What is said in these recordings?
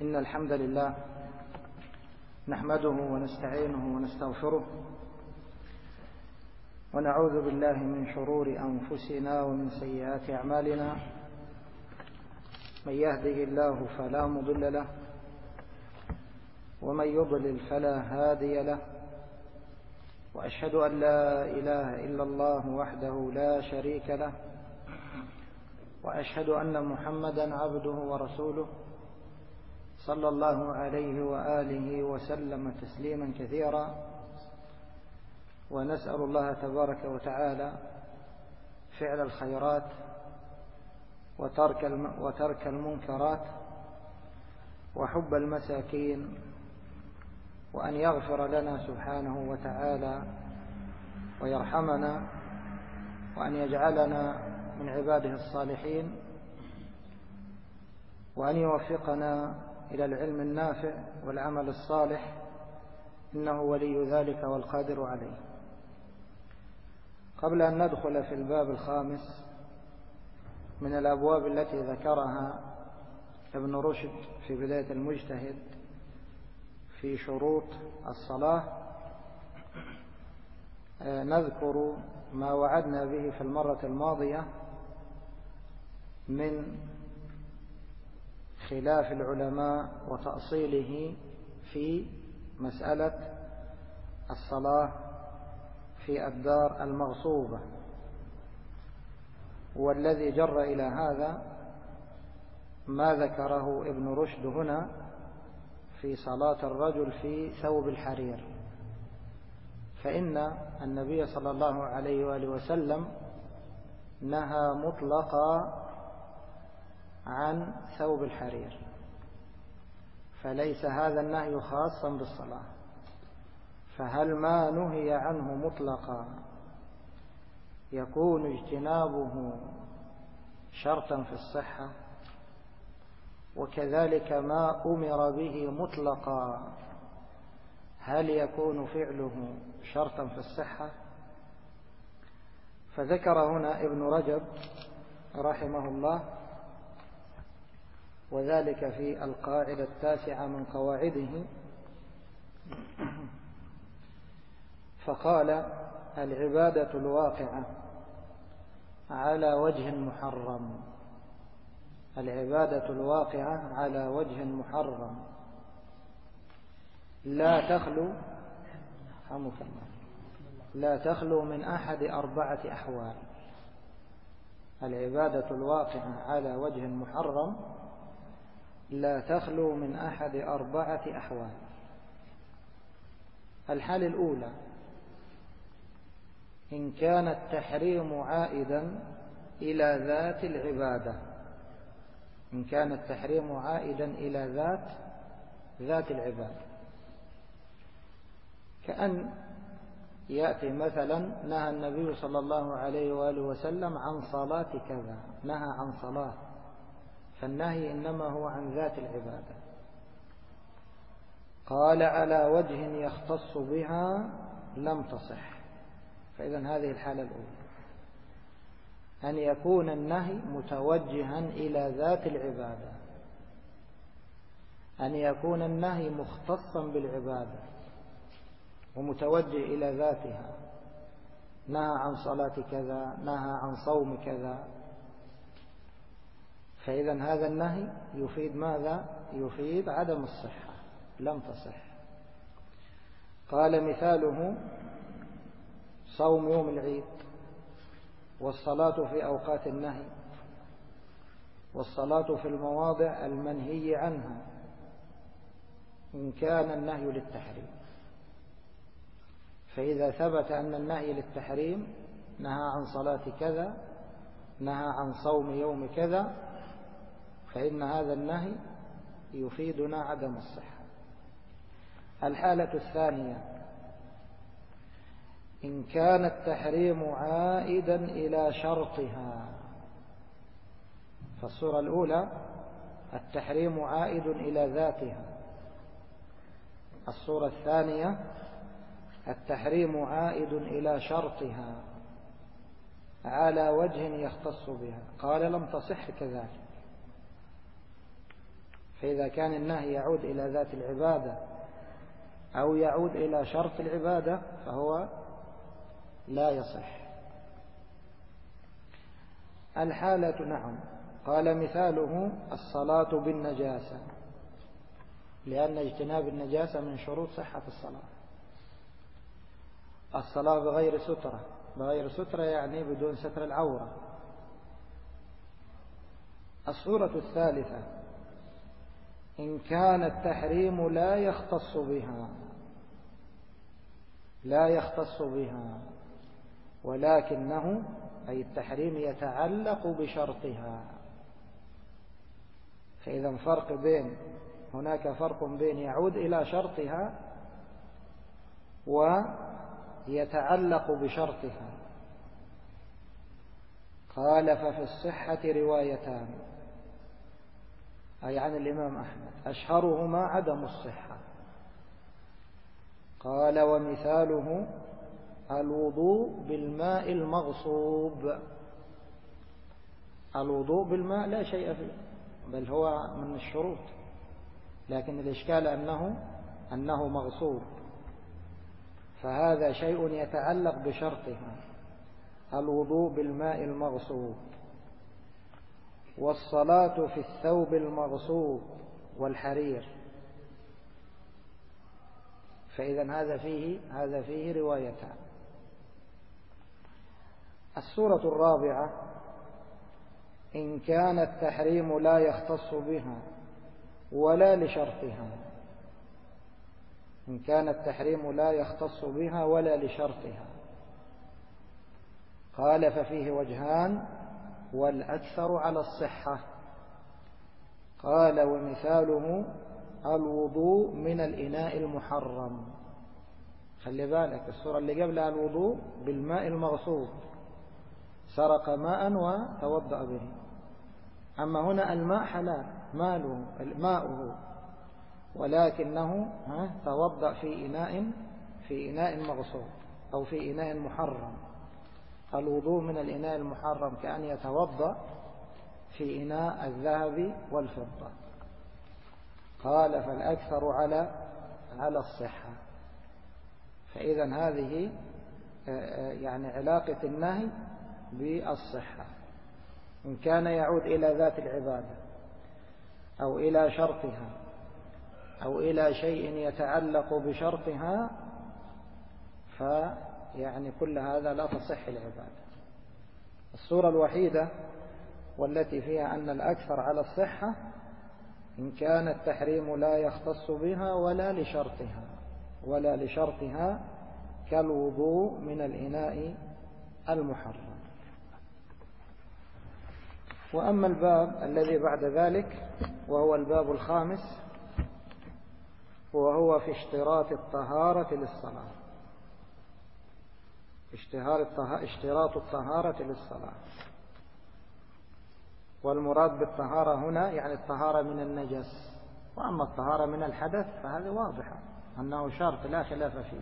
إن الحمد لله نحمده ونستعينه ونستغفره ونعوذ بالله من شرور أنفسنا ومن سيئات أعمالنا. من يهده الله فلا مضل له ومن يضلل فلا هادي له، وأشهد أن لا إله إلا الله وحده لا شريك له، وأشهد أن محمدا عبده ورسوله صلى الله عليه وآله وسلم تسليما كثيرا. ونسأل الله تبارك وتعالى فعل الخيرات وترك المنكرات وحب المساكين، وأن يغفر لنا سبحانه وتعالى ويرحمنا، وأن يجعلنا من عباده الصالحين، وأن يوفقنا إلى العلم النافع والعمل الصالح، إنه ولي ذلك والقادر عليه. قبل أن ندخل في الباب الخامس من الأبواب التي ذكرها ابن رشد في بداية المجتهد في شروط الصلاة، نذكر ما وعدنا به في المرة الماضية من خلاف العلماء وتأصيله في مسألة الصلاة في الدار المغصوبة، والذي جر إلى هذا ما ذكره ابن رشد هنا في صلاة الرجل في ثوب الحرير. فإن النبي صلى الله عليه وآله وسلم نهى مطلقا عن ثوب الحرير، فليس هذا النهي خاصا بالصلاة. فهل ما نهي عنه مطلقا يكون اجتنابه شرطا في الصحة؟ وكذلك ما أمر به مطلقا هل يكون فعله شرطا في الصحة؟ فذكر هنا ابن رجب رحمه الله، وذلك في القاعدة 9 من قواعده، فقال: العبادة الواقعة على وجه محرم. العبادة الواقعة على وجه محرم لا تخلو من أحد 4 أحوال. العبادة الواقعة على وجه محرم لا تخلو من أحد 4 أحوال. الحالة الأولى: إن كان التحريم عائدا إلى ذات العبادة. إن كان التحريم عائدا إلى ذات العبادة، كأن يأتي مثلا نهى النبي صلى الله عليه وآله وسلم عن صلاة كذا، نهى عن صلاة، فالنهي إنما هو عن ذات العبادة. قال: على وجه يختص بها لم تصح. فإذن هذه الحالة الأولى، أن يكون النهي متوجها إلى ذات العبادة، أن يكون النهي مختصا بالعبادة ومتوجه إلى ذاتها، نهى عن صلاة كذا، نهى عن صوم كذا. فإذن هذا النهي يفيد ماذا؟ يفيد عدم الصحة، لم تصح. قال: مثاله صوم يوم العيد، والصلاة في أوقات النهي، والصلاة في المواضع المنهي عنها، إن كان النهي للتحريم. فإذا ثبت أن النهي للتحريم، نهى عن صلاة كذا، نهى عن صوم يوم كذا، فإن هذا النهي يفيدنا عدم الصحة. الحالة الثانية: إن كان التحريم عائدا إلى شرطها. فالصورة الأولى التحريم عائد إلى ذاتها، الصورة الثانية التحريم عائد إلى شرطها على وجه يختص بها. قال: لم تصح كذلك. فإذا كان النهي يعود إلى ذات العبادة أو يعود إلى شرط العبادة فهو لا يصح. الحالة نعم. قال مثاله الصلاة بالنجاسة، لأن اجتناب النجاسة من شروط صحة الصلاة. الصلاة بغير سترة، بغير سترة يعني بدون ستر العورة. الصورة الثالثة إن كان التحريم لا يختص بها، لا يختص بها ولكنه أي التحريم يتعلق بشرطها. فإذا فرق بين، هناك فرق بين يعود إلى شرطها ويتعلق بشرطها. قال ففي الصحة روايتان، أي عن الإمام أحمد، أشهرهما عدم الصحة. قال ومثاله الوضوء بالماء المغصوب. الوضوء بالماء لا شيء فيه، بل هو من الشروط، لكن الإشكال أنه مغصوب، فهذا شيء يتعلق بشرطها، الوضوء بالماء المغصوب. والصلاة في الثوب المغصوب والحرير. فإذا هذا فيه روايتان. السورة الرابعة إن كان التحريم لا يختص بها ولا لشرطها. إن كان التحريم لا يختص بها ولا لشرطها. قال ففيه وجهان والأكثر على الصحة. قال ومثاله الوضوء من الإناء المحرم. خلي بالك السورة اللي قبلها الوضوء بالماء المغصوب، سرق ماء وتوضأ به. أما هنا الماء حلال ماؤه، ولكنه توضأ في إناء مغصوب أو في إناء محرم. الوضوء من الإناء المحرم كأن يتوضأ في إناء الذهب والفضة. قال فالأكثر على الصحة. فإذا هذه يعني علاقة النهي بالصحة. إن كان يعود إلى ذات العبادة أو إلى شرطها أو إلى شيء يتعلق بشرطها فيعني كل هذا لا تصح العبادة. الصورة الوحيدة والتي فيها أن الأكثر على الصحة إن كان التحريم لا يختص بها ولا لشرطها كالوضوء من الإناء المحرم. وأما الباب الذي بعد ذلك وهو الباب الخامس وهو في اشتراط الطهارة للصلاة. اشتراط الطهارة للصلاة. والمراد بالطهارة هنا يعني الطهارة من النجس. وأما الطهارة من الحدث فهذه واضحة أنه شرط لا خلاف فيه.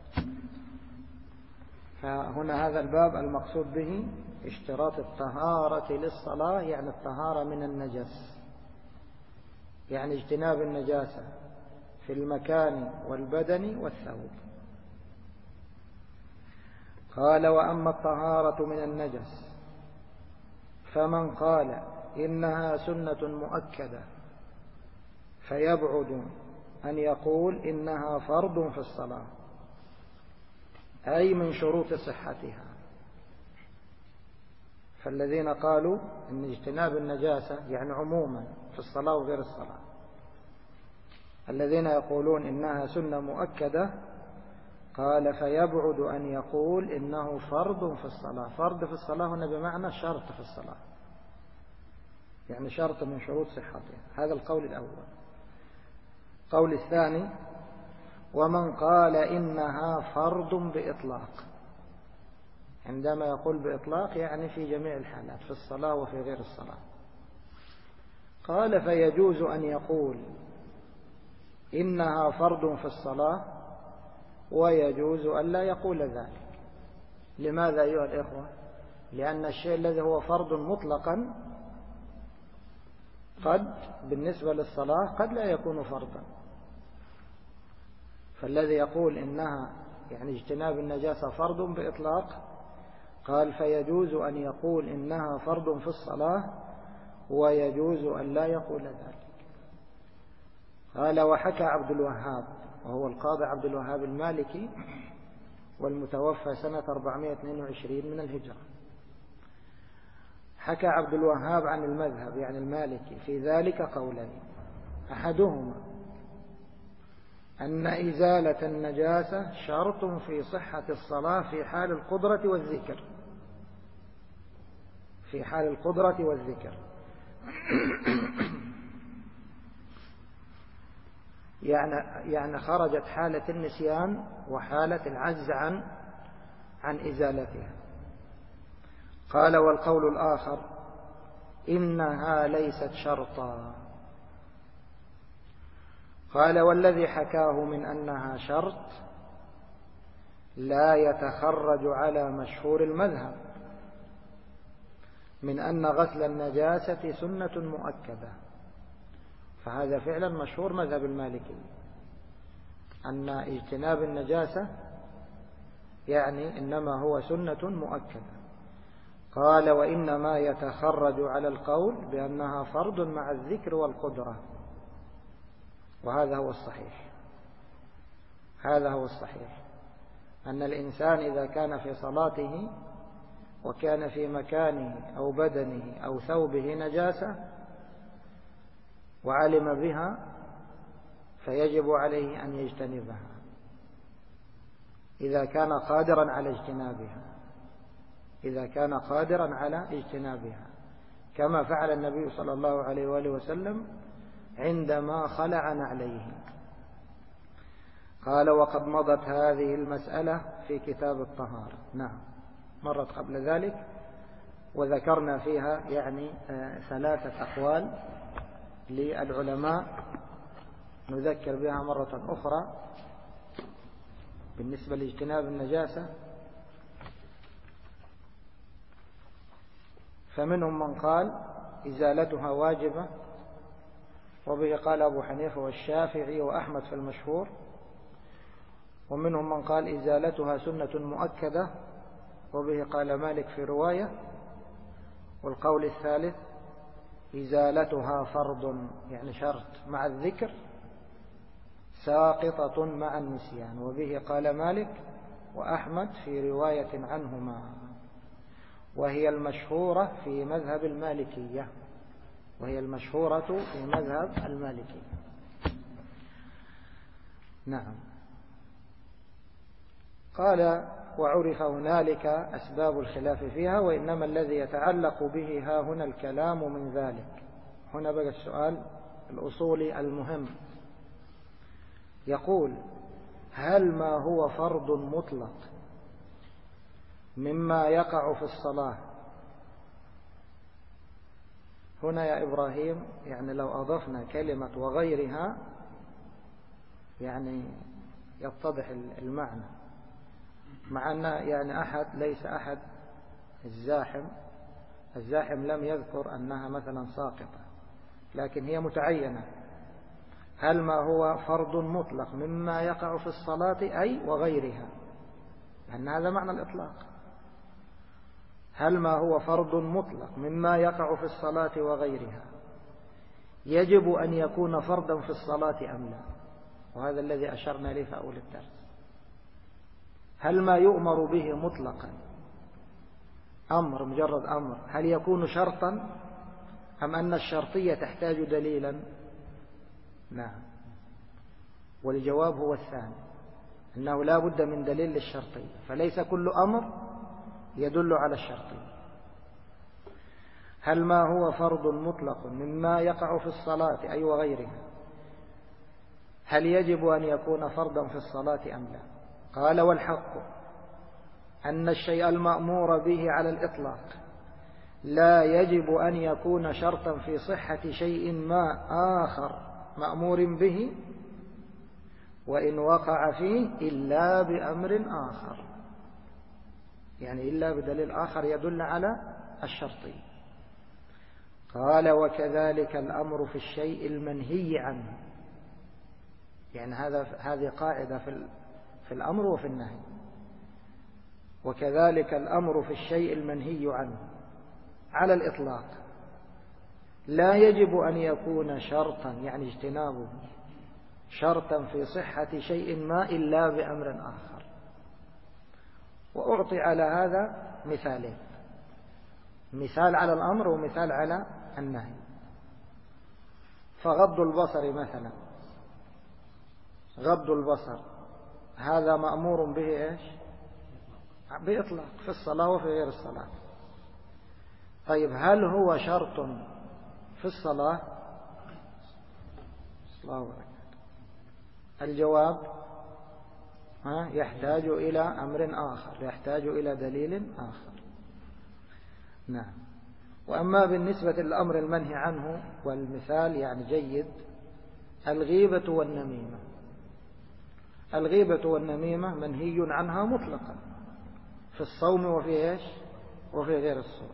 فهنا هذا الباب المقصود به اشتراط الطهارة للصلاة، يعني الطهارة من النجس، يعني اجتناب النجاسة في المكان والبدن والثوب. قال وأما الطهارة من النجس فمن قال إنها سنة مؤكدة فيبعد أن يقول إنها فرض في الصلاة، أي من شروط صحتها. فالذين قالوا إن اجتناب النجاسة يعني عموما في الصلاة وغير الصلاة، الذين يقولون إنها سنة مؤكدة قال فيبعد أن يقول إنه فرض في الصلاة. فرض في الصلاة هنا بمعنى شرط في الصلاة، يعني شرط من شروط صحتها. هذا القول الأول. القول الثاني ومن قال إنها فرض بإطلاق. عندما يقول بإطلاق يعني في جميع الحالات، في الصلاة وفي غير الصلاة. قال فيجوز أن يقول إنها فرض في الصلاة ويجوز أن لا يقول ذلك. لماذا أيها الإخوة؟ لأن الشيء الذي هو فرض مطلقا قد بالنسبة للصلاة قد لا يكون فرضا. فالذي يقول إنها يعني اجتناب النجاسة فرض بإطلاق قال فيجوز أن يقول إنها فرض في الصلاة ويجوز أن لا يقول ذلك. قال وحكى عبد الوهاب وهو القاضي عبد الوهاب المالكي والمتوفى سنة 422 من الهجرة. حكى عبد الوهاب عن المذهب يعني المالكي في ذلك قولين: أحدهما أن إزالة النجاسة شرط في صحة الصلاة في حال القدرة والذكر، في حال القدرة والذكر يعني خرجت حالة النسيان وحالة العجز عن إزالتها. قال والقول الآخر إنها ليست شرطا. قال والذي حكاه من أنها شرط لا يتخرج على مشهور المذهب من أن غسل النجاسة سنة مؤكدة، فهذا فعلا مشهور مذهب المالكي أن اجتناب النجاسة يعني إنما هو سنة مؤكدة. قال وإنما يتخرج على القول بأنها فرض مع الذكر والقدرة، وهذا هو الصحيح. هذا هو الصحيح أن الإنسان إذا كان في صلاته وكان في مكانه أو بدنه أو ثوبه نجاسة وعلم بها فيجب عليه أن يجتنبها إذا كان قادرا على اجتنابها، إذا كان قادرا على اجتنابها، كما فعل النبي صلى الله عليه وآله وسلم عندما خلع نعليه. قال وقد مضت هذه المسألة في كتاب الطهارة. نعم مرت قبل ذلك وذكرنا فيها يعني 3 أقوال للعلماء نذكر بها مرة أخرى بالنسبة لاجتناب النجاسة. فمنهم من قال إزالتها واجبة، وبه قال أبو حنيفة والشافعي وأحمد في المشهور. ومنهم من قال إزالتها سنة مؤكدة، وبه قال مالك في رواية. والقول الثالث إزالتها فرض يعني شرط مع الذكر ساقطة مع النسيان، وبه قال مالك وأحمد في رواية عنهما، وهي المشهورة في مذهب المالكية، وهي المشهورة في مذهب المالكية. نعم. قال وعرف هنالك أسباب الخلاف فيها، وإنما الذي يتعلق به ها هنا الكلام من ذلك. هنا بقى السؤال الأصولي المهم، يقول هل ما هو فرض مطلق مما يقع في الصلاة؟ هنا يا إبراهيم يعني لو أضفنا كلمة وغيرها يعني يتضح المعنى، مع أن يعني أحد ليس أحد الزاحم لم يذكر أنها مثلا ساقطة، لكن هي متعينة. هل ما هو فرض مطلق مما يقع في الصلاة أي وغيرها، لأن هذا معنى الإطلاق. هل ما هو فرض مطلق مما يقع في الصلاة وغيرها يجب أن يكون فرضا في الصلاة أم لا؟ وهذا الذي أشرنا إليه في أول الدرس. هل ما يؤمر به مطلقا أمر مجرد أمر هل يكون شرطا أم أن الشرطية تحتاج دليلا؟ نعم. والجواب هو الثاني، أنه لا بد من دليل للشرطية، فليس كل أمر يدل على الشرطية. هل ما هو فرض مطلق مما يقع في الصلاة أي وغيرها هل يجب أن يكون فرضا في الصلاة أم لا؟ قال والحق أن الشيء المأمور به على الإطلاق لا يجب أن يكون شرطا في صحة شيء ما آخر مأمور به وإن وقع فيه إلا بأمر آخر، يعني إلا بدليل آخر يدل على الشرطية. قال وكذلك الأمر في الشيء المنهي عنه. يعني هذه قاعدة في الأمر وفي النهي. وكذلك الأمر في الشيء المنهي عنه على الإطلاق لا يجب أن يكون شرطا، يعني اجتنابه شرطا في صحة شيء ما إلا بأمر آخر. وأعطي على هذا مثالين، مثال على الأمر ومثال على النهي. فغض البصر مثلا، غض البصر هذا مأمور به إيش؟ بإطلاق في الصلاة وفي غير الصلاة. طيب هل هو شرط في الصلاة؟ الجواب يحتاج إلى أمر آخر، يحتاج إلى دليل آخر. نعم. وأما بالنسبة للأمر المنهي عنه، والمثال يعني جيد، الغيبة والنميمة. الغيبة والنميمة منهي عنها مطلقا في الصوم وفي إيش؟ وفي غير الصوم.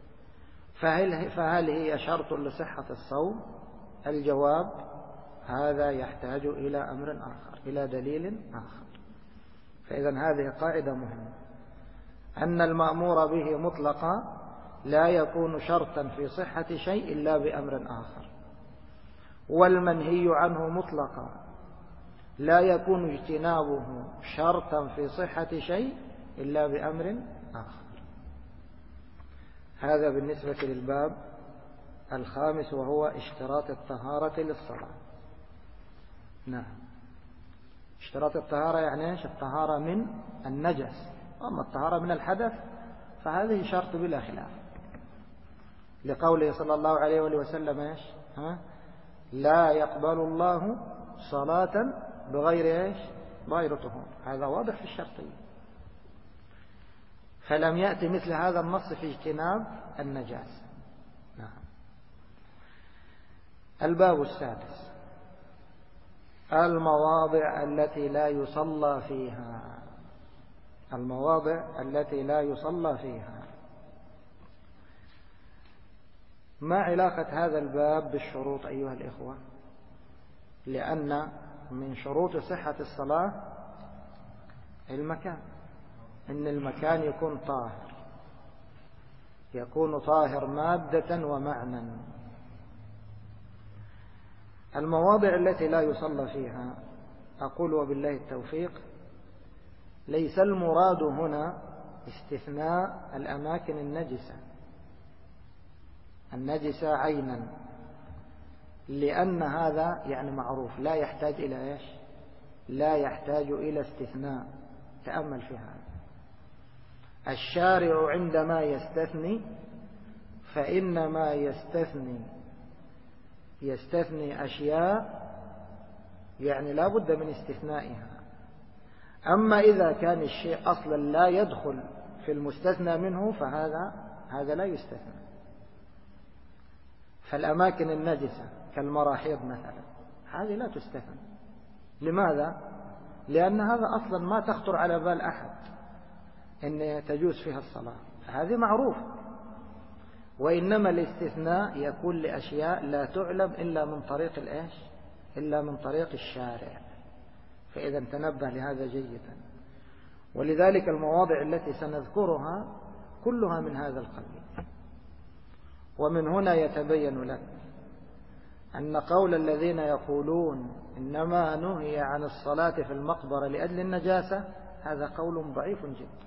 فهل هي شرط لصحة الصوم؟ الجواب هذا يحتاج إلى أمر آخر، إلى دليل آخر. فإذا هذه قاعدة مهمة، أن المأمور به مطلقا لا يكون شرطا في صحة شيء إلا بأمر آخر، والمنهي عنه مطلقا لا يكون اجتنابه شرطا في صحة شيء إلا بأمر آخر. هذا بالنسبة للباب الخامس، وهو اشتراط الطهارة للصلاة. نعم. اشتراط الطهارة يعني ايش؟ الطهارة من النجس. أما الطهارة من الحدث فهذه شرط بلا خلاف، لقوله صلى الله عليه وسلم ايش؟ لا يقبل الله صلاة بغير ايش؟ بغير طهور. هذا واضح في الشرطية. فلم يأتي مثل هذا النص في اجتناب النجاسة. نعم. الباب السادس، المواضع التي لا يصلى فيها. المواضع التي لا يصلى فيها. ما علاقة هذا الباب بالشروط أيها الإخوة؟ لأن من شروط صحة الصلاة المكان، إن المكان يكون طاهر، يكون طاهر مادة ومعنى. المواضع التي لا يصلى فيها، أقول وبالله التوفيق، ليس المراد هنا استثناء الأماكن النجسة عينا، لأن هذا يعني معروف لا يحتاج إلى إيش؟ لا يحتاج إلى استثناء. تأمل في هذا. الشارع عندما يستثني فإنما يستثني أشياء يعني لا بد من استثنائها. أما إذا كان الشيء أصلا لا يدخل في المستثنى منه فهذا لا يستثنى. فالأماكن النجسة كالمراحيض مثلا هذه لا تستثنى. لماذا؟ لأن هذا أصلا ما تخطر على بال أحد أن تجوز فيها الصلاة، هذه معروف. وإنما الاستثناء يكون لأشياء لا تعلم إلا من طريق الإيش؟ إلا من طريق الشارع. فإذا تنبه لهذا جيدا. ولذلك المواضع التي سنذكرها كلها من هذا القبيل. ومن هنا يتبين لك أن قول الذين يقولون إنما نهي عن الصلاة في المقبرة لأجل النجاسة هذا قول ضعيف جدا.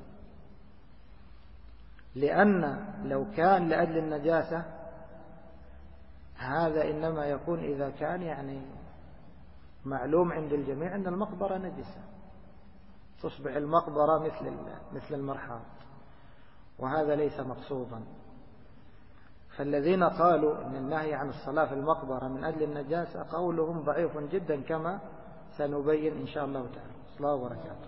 لأن لو كان لأجل النجاسة هذا إنما يكون إذا كان يعني معلوم عند الجميع أن المقبرة نجسة، تصبح المقبرة مثل المرحاض، وهذا ليس مقصودا. فالذين قالوا أن النهي عن الصلاة في المقبرة من أجل النجاسة قولهم ضعيف جدا، كما سنبين إن شاء الله تعالى. السلام وبركاته.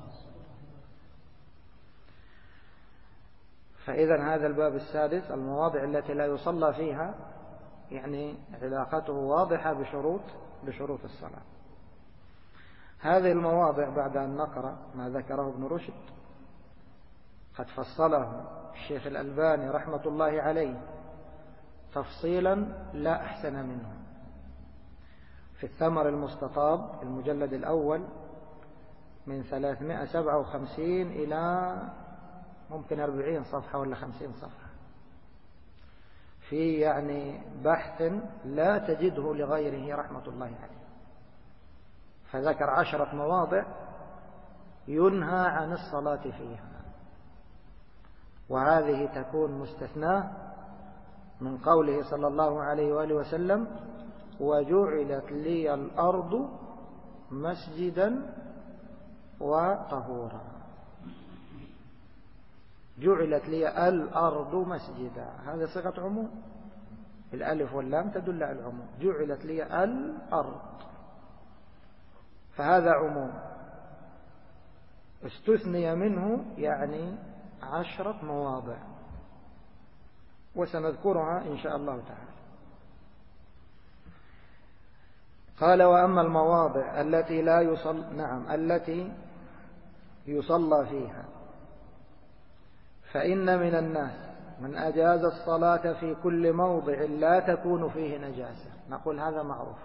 فإذا هذا الباب السادس، المواضع التي لا يصلى فيها، يعني علاقته واضحة بشروط الصلاة. هذه المواضع بعد أن نقرأ ما ذكره ابن رشد قد فصله الشيخ الألباني رحمة الله عليه تفصيلا لا أحسن منه. في الثمر المستطاب المجلد الأول من 357 إلى ممكن 40 صفحة ولا 50 صفحة، في يعني بحث لا تجده لغيره رحمة الله عليه. فذكر 10 مواضع ينهى عن الصلاة فيها، وهذه تكون مستثناة من قوله صلى الله عليه وآله وسلم: وجعلت لي الأرض مسجدا وطهورا. جعلت لي الأرض مسجدا، هذه صيغة عموم، الألف واللام تدل على العموم. جعلت لي الأرض، فهذا عموم استثني منه يعني 10 مواضع، وسنذكرها إن شاء الله تعالى. قال: وأما المواضع التي لا التي يصلى فيها فإن من الناس من أجاز الصلاة في كل موضع لا تكون فيه نجاسة. نقول هذا معروف،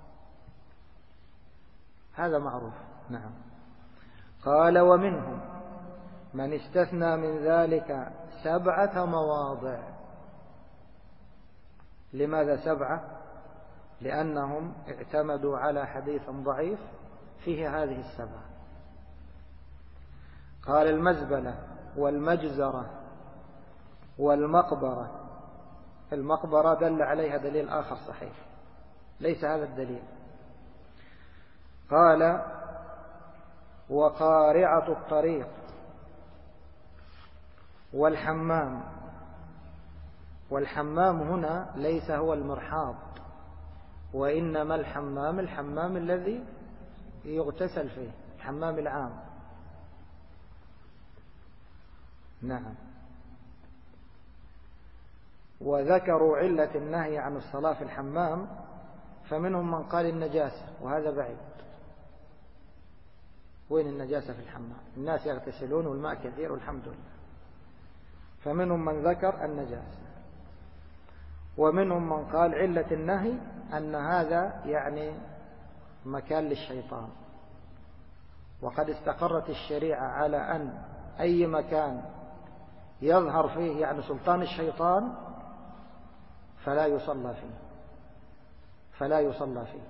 هذا معروف. نعم. قال: ومنهم من استثنى من ذلك 7 مواضع. لماذا 7؟ لأنهم اعتمدوا على حديث ضعيف فيه هذه 7. قال: المزبلة والمجزرة والمقبرة. المقبرة دل عليها دليل آخر صحيح، ليس هذا الدليل. قال: وقارعة الطريق والحمام. والحمام هنا ليس هو المرحاض، وإنما الحمام الذي يغتسل فيه، الحمام العام. نعم. وذكروا علة النهي عن الصلاة في الحمام، فمنهم من قال النجاسة، وهذا بعيد. وين النجاسة في الحمام؟ الناس يغتسلون والماء كثير والحمد لله. فمنهم من ذكر النجاسة، ومنهم من قال علة النهي أن هذا يعني مكان للشيطان، وقد استقرت الشريعة على أن أي مكان يظهر فيه يعني سلطان الشيطان فلا يصلى فيه.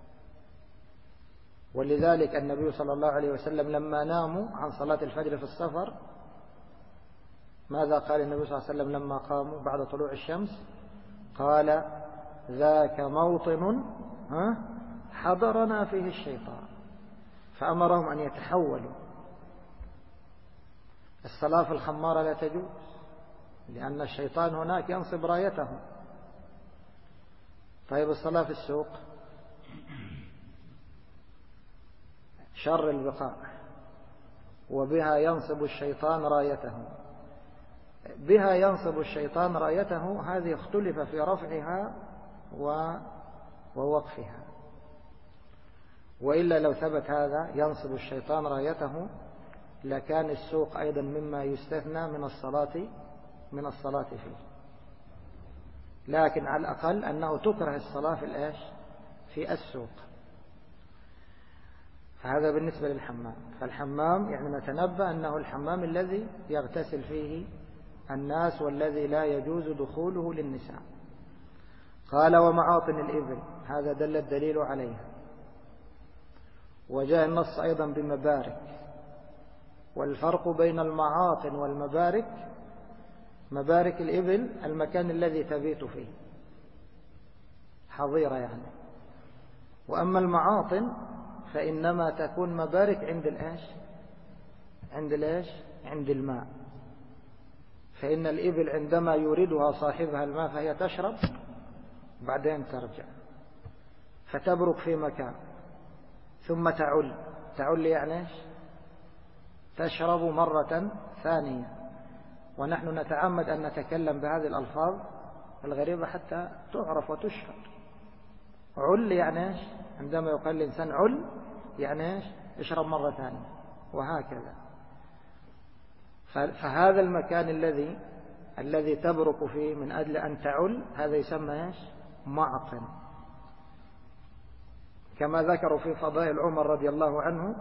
ولذلك النبي صلى الله عليه وسلم لما ناموا عن صلاة الفجر في السفر، ماذا قال النبي صلى الله عليه وسلم لما قاموا بعد طلوع الشمس؟ قال: ذاك موطن حضرنا فيه الشيطان. فأمرهم أن يتحولوا. الصلاة في الخمارة لا تجوز، لأن الشيطان هناك ينصب رايته. طيب الصلاة في السوق شر البقاع، وبها ينصب الشيطان رايته. بها ينصب الشيطان رايته، هذه اختلف في رفعها ووقفها. وإلا لو ثبت هذا ينصب الشيطان رايته لكان السوق أيضا مما يستثنى من الصلاة فيه. لكن على الأقل أنه تكره الصلاة في السوق. فهذا بالنسبة للحمام. فالحمام يعني نتنبأ أنه الحمام الذي يغتسل فيه الناس والذي لا يجوز دخوله للنساء. قال: ومعاطن الإبل. هذا دل الدليل عليها، وجاء النص أيضا بمبارك. والفرق بين المعاطن والمبارك: مبارك الإبل المكان الذي تبيت فيه، حظيرة يعني. وأما المعاطن فإنما تكون مبارك عند الماء. فإن الإبل عندما يوردها صاحبها الماء فهي تشرب بعدين ترجع، فتبرك في مكان ثم تعل يعني تشرب مرة ثانية. ونحن نتعمد أن نتكلم بهذه الألفاظ الغريبة حتى تعرف وتشهر. عل يعني عندما يقال الإنسان عل يعني اشرب مرة ثانية، وهكذا. فهذا المكان الذي الذي تبرك فيه من أجل أن تعل، هذا يسمى إيش؟ معطن. كما ذكروا في فضائل عمر رضي الله عنه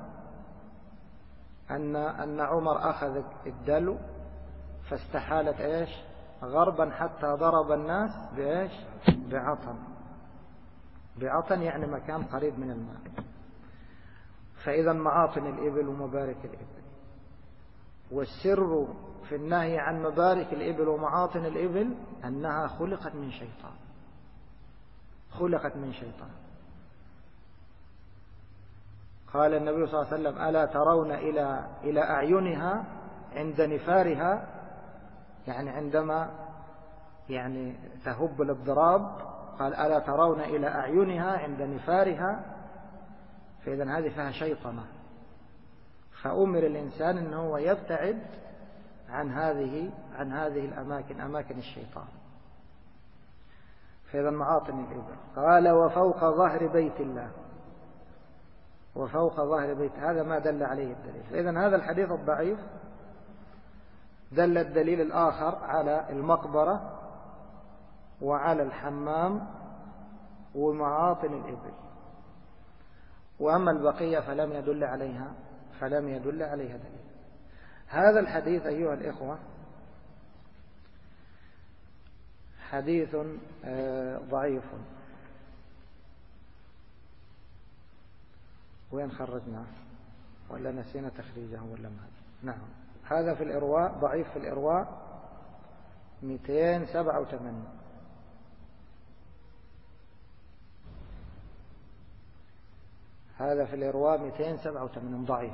أن عمر أخذ الدلو فاستحالت إيش؟ غربا حتى ضرب الناس بإيش؟ بعطن. بعطن يعني مكان قريب من الماء. فإذا معاطن الإبل ومبارك الإبل. والسر في النهي عن مبارك الإبل ومعاطن الإبل أنها خلقت من شيطان. خلقت من شيطان. قال النبي صلى الله عليه وسلم: ألا ترون إلى أعينها عند نفارها، يعني عندما يعني تهب الاضطراب، قال: ألا ترون إلى أعينها عند نفارها. فإذا هذه فيها شيطنة، فأمر الإنسان أنه هو يبتعد عن هذه الأماكن، أماكن الشيطان. فإذا معاطن الإبل. قال: وفوق ظهر بيت الله. وفوق ظهر بيت، هذا ما دل عليه الدليل. فإذا هذا الحديث الضعيف دل الدليل الآخر على المقبرة وعلى الحمام ومعاطن الإبل. وأما البقية فلم يدل عليها دليل. هذا الحديث أيها الإخوة حديث ضعيف. وين خرجناه؟ ولا نسينا تخريجه ولا ما؟ نعم، هذا في الإرواء، ضعيف في الإرواء 287. هذا في الإرواء 287 ضعيف.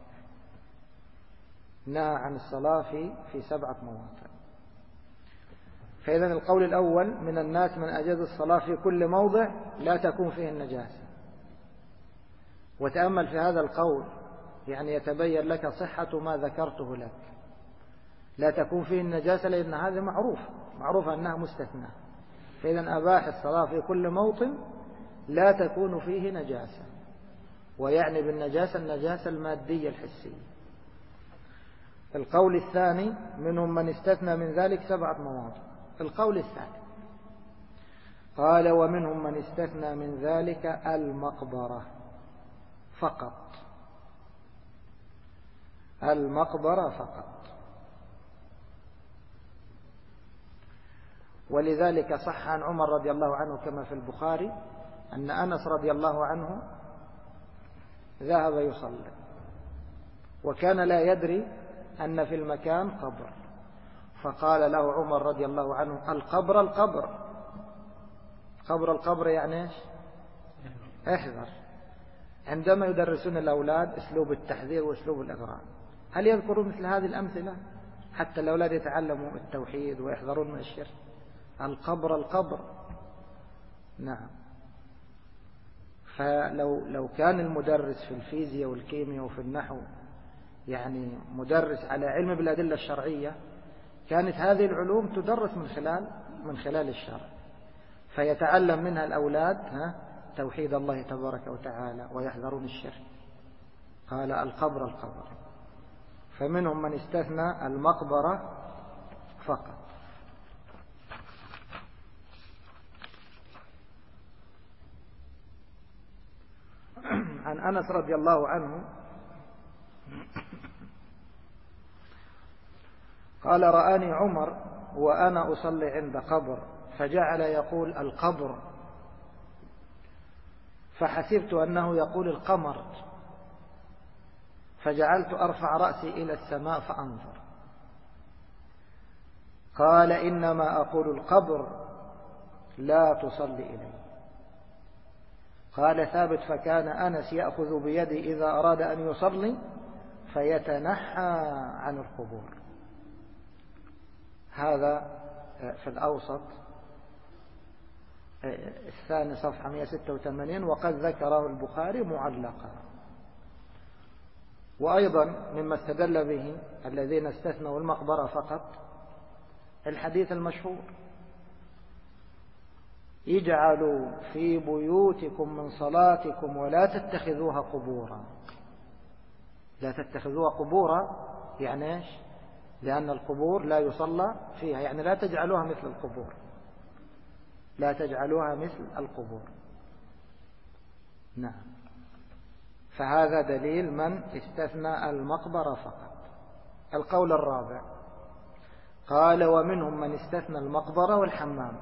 نهى عن الصلاة في 7 مواطن. فإذا القول الأول: من الناس من أجاز الصلاة في كل موضع لا تكون فيه النجاسة. وتأمل في هذا القول، يعني يتبين لك صحة ما ذكرته لك. لا تكون فيه النجاسة لأن هذا معروف أنها مستثنى. فإذا أباح الصلاة في كل موطن لا تكون فيه نجاسة، ويعني بالنجاسة النجاسة المادية الحسية. القول الثاني: منهم من استثنى من ذلك 7 مواضع. القول الثاني قال: ومنهم من استثنى من ذلك المقبرة فقط. المقبرة فقط. ولذلك صح عن عمر رضي الله عنه كما في البخاري أن أنس رضي الله عنه ذهب يصلي وكان لا يدري أن في المكان قبر، فقال له عمر رضي الله عنه: القبر القبر. القبر يعني إيش؟ احذر. عندما يدرسون الأولاد أسلوب التحذير وأسلوب الإغراء، هل يذكرون مثل هذه الأمثلة حتى الأولاد يتعلموا التوحيد ويحذرون من الشرك؟ القبر. نعم. فلو كان المدرس في الفيزياء والكيمياء وفي النحو يعني مدرس على علم بالأدلة الشرعية، كانت هذه العلوم تدرس من خلال الشرع، فيتعلم منها الأولاد توحيد الله تبارك وتعالى ويحذرون الشرك. قال: القبر. فمنهم من استثنى المقبرة فقط. عن أنس رضي الله عنه قال: رآني عمر وأنا أصلي عند قبر فجعل يقول: القبر، فحسبت أنه يقول القمر، فجعلت أرفع رأسي إلى السماء فأنظر. قال: إنما أقول القبر لا تصلي إليه. قال ثابت: فكان أنس يأخذ بيدي إذا أراد أن يصلي فيتنحى عن القبور. هذا في الأوسط الثاني صفحة 186، وقد ذكره البخاري معلقا. وأيضا مما استدل به الذين استثنوا المقبرة فقط الحديث المشهور: اجعلوا في بيوتكم من صلاتكم ولا تتخذوها قبورا. لا تتخذوها قبورا يعني ايش؟ لأن القبور لا يصلى فيها، يعني لا تجعلوها مثل القبور، لا تجعلوها مثل القبور. نعم. فهذا دليل من استثنى المقبرة فقط. القول الرابع قال ومنهم من استثنى المقبرة والحمام،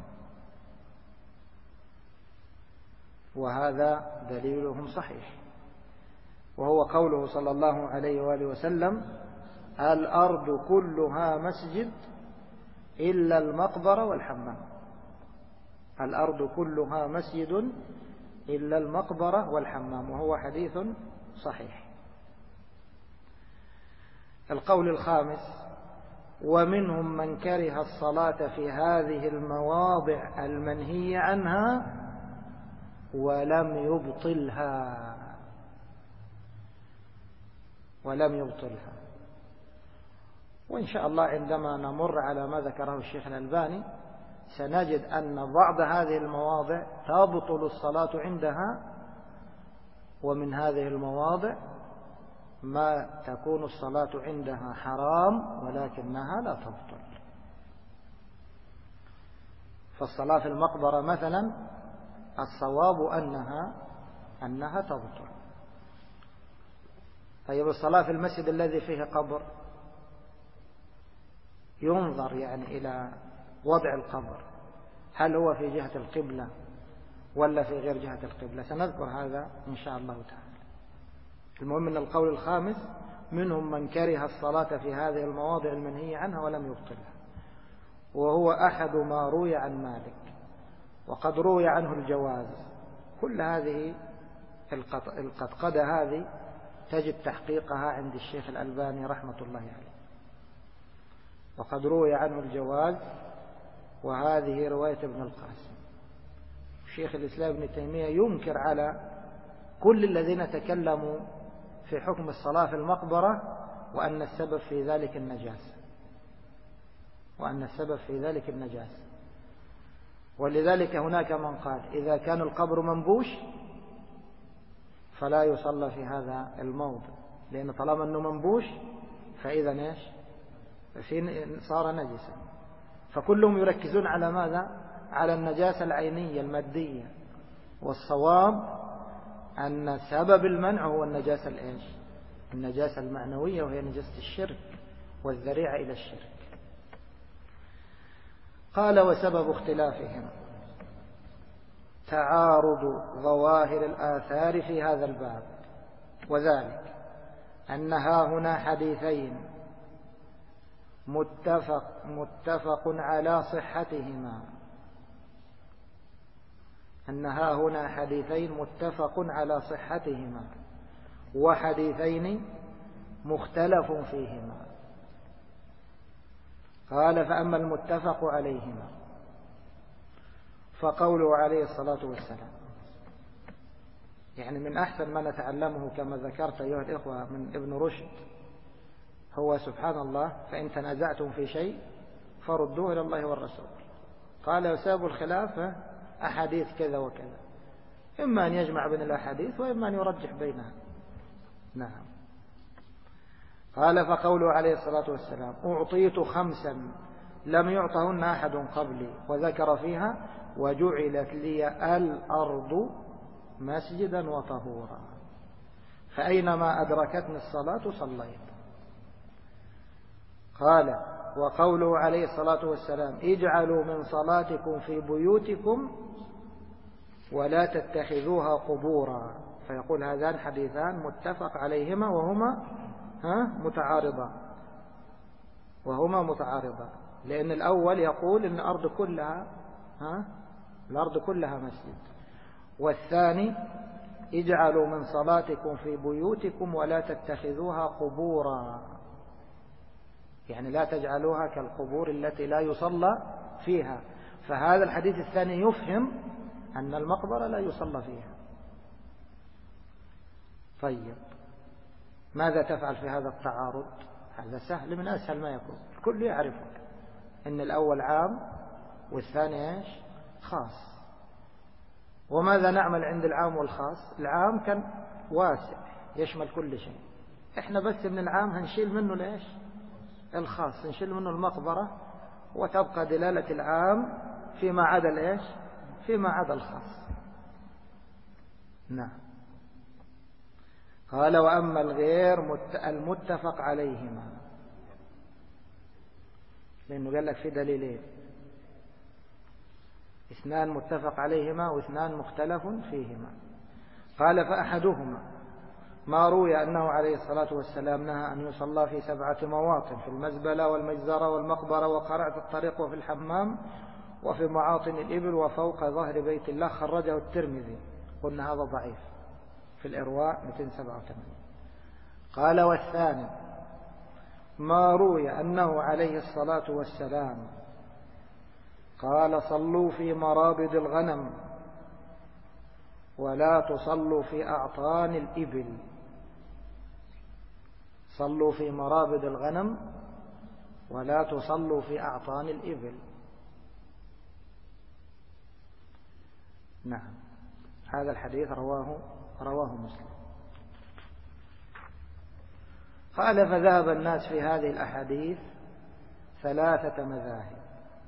وهذا دليلهم صحيح، وهو قوله صلى الله عليه وآله وسلم الأرض كلها مسجد إلا المقبرة والحمام. الأرض كلها مسجد إلا المقبرة والحمام، وهو حديث صحيح. القول الخامس ومنهم من كره الصلاة في هذه المواضع المنهي عنها ولم يبطلها، وإن شاء الله عندما نمر على ما ذكره الشيخ الألباني سنجد أن بعض هذه المواضع تبطل الصلاة عندها، ومن هذه المواضع ما تكون الصلاة عندها حرام ولكنها لا تبطل. فالصلاة في المقبرة مثلا الصواب أنها تبطل. طيب الصلاة في المسجد الذي فيه قبر ينظر يعني إلى وضع القبر، هل هو في جهة القبلة ولا في غير جهة القبلة؟ سنذكر هذا إن شاء الله تعالى. المهم أن القول الخامس منهم من كره الصلاة في هذه المواضع المنهي عنها ولم يبطلها، وهو أحد ما روي عن مالك، وقد روي عنه الجواز. كل هذه القطقدة هذه تجد تحقيقها عند الشيخ الألباني رحمة الله عليه. وقد روي عنه الجواز، وهذه رواية ابن القاسم. شيخ الإسلام ابن تيمية ينكر على كل الذين تكلموا في حكم الصلاة في المقبرة وأن السبب في ذلك النجاسة، ولذلك هناك من قال إذا كان القبر منبوش فلا يصلى في هذا الموضع، لأن طالما أنه منبوش فإذا صار نجسا. فكلهم يركزون على ماذا؟ على النجاسة العينية المادية، والصواب أن سبب المنع هو النجاسة المعنوية، وهي نجاسة الشرك والذريعة إلى الشرك. قال وسبب اختلافهم تعارض ظواهر الآثار في هذا الباب، وذلك أن هنا حديثين متفق على صحتهما، وحديثين مختلف فيهما. قال فأما المتفق عليهما فقوله عليه الصلاة والسلام، يعني من أحسن ما نتعلمه كما ذكرت أيها الإخوة من ابن رشد، هو سبحان الله فإن تنازعتم في شيء فردوه إلى الله والرسول. قال وسبب الخلاف أحاديث كذا وكذا، إما أن يجمع بين الأحاديث وإما أن يرجح بينها. نعم. قال فقوله عليه الصلاة والسلام أعطيت 5 لم يعطهن أحد قبلي، وذكر فيها وجعلت لي الأرض مسجدا وطهورا، فأينما أدركتني الصلاة صليت. قال وقوله عليه الصلاة والسلام اجعلوا من صلاتكم في بيوتكم ولا تتخذوها قبورا، فيقول هذان حديثان متفق عليهما وهما متعارضان، لأن الأول يقول إن الأرض كلها مسجد، والثاني اجعلوا من صلاتكم في بيوتكم ولا تتخذوها قبورا، يعني لا تجعلوها كالقبور التي لا يصلى فيها. فهذا الحديث الثاني يفهم أن المقبرة لا يصلى فيها. طيب ماذا تفعل في هذا التعارض؟ هذا سهل، من أسهل ما يكون، الكل يعرفه أن الأول عام والثاني خاص. وماذا نعمل عند العام والخاص؟ العام كان واسع يشمل كل شيء، احنا بس من العام هنشيل منه الخاص، نشيل منه المقبرة وتبقى دلالة العام فيما عدا الإيش؟ فيما عدا الخاص. نعم. قال وأما الغير المتفق عليهما، لأنه قال لك في دليلين، اثنان متفق عليهما واثنان مختلف فيهما. قال فأحدهما ما روي أنه عليه الصلاة والسلام نهى أن يصلى في 7 مواطن: في المزبلة والمجزرة والمقبرة وقرعة الطريق وفي الحمام وفي معاطن الإبل وفوق ظهر بيت الله. خرجه الترمذي، قلنا هذا ضعيف، في الإرواء 287. قال والثاني ما روي أنه عليه الصلاة والسلام قال صلوا في مرابض الغنم ولا تصلوا في أعطان الإبل. صلوا في مرابض الغنم ولا تصلوا في أعطان الإبل. نعم. هذا الحديث رواه مسلم. قال فذهب الناس في هذه الأحاديث 3 مذاهب.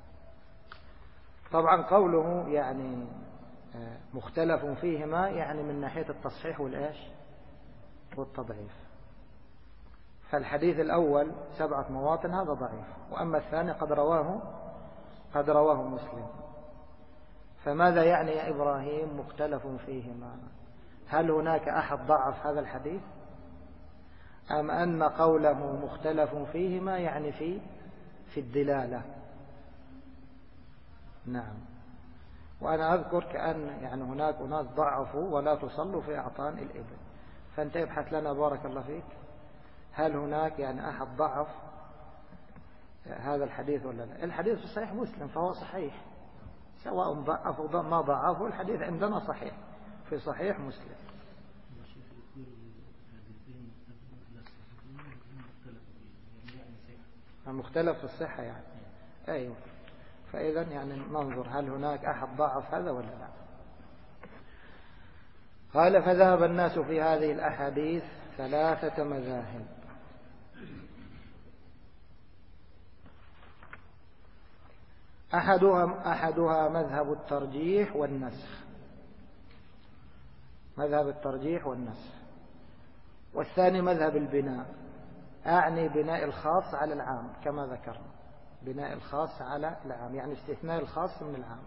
طبعا قوله يعني مختلف فيهما يعني من ناحية التصحيح والإيش والتضعيف. فالحديث الأول 7 مواطن هذا ضعيف، وأما الثاني قد رواه مسلم. فماذا يعني يا إبراهيم مختلف فيهما؟ هل هناك أحد ضعف هذا الحديث، أم أن قوله مختلف فيهما يعني في الدلالة؟ نعم. وأنا أذكر كأن يعني هناك أناس ضعفوا ولا تصلوا في أعطان الإبل، فأنت ابحث لنا بارك الله فيك هل هناك يعني أحد ضعف هذا الحديث ولا لا. الحديث في صحيح مسلم فهو صحيح، سواء ضعف أو ما ضعفه الحديث عندنا صحيح في صحيح مسلم. مختلف في الصحة يعني. أيوه. فإذا يعني ننظر هل هناك أحد ضعف هذا ولا لا. قال فذهب الناس في هذه الأحاديث 3 مذاهب. أحدها مذهب الترجيح والنسخ، مذهب الترجيح والنسخ. والثاني مذهب البناء، أعني بناء الخاص على العام كما ذكرنا، بناء الخاص على العام يعني استثناء الخاص من العام.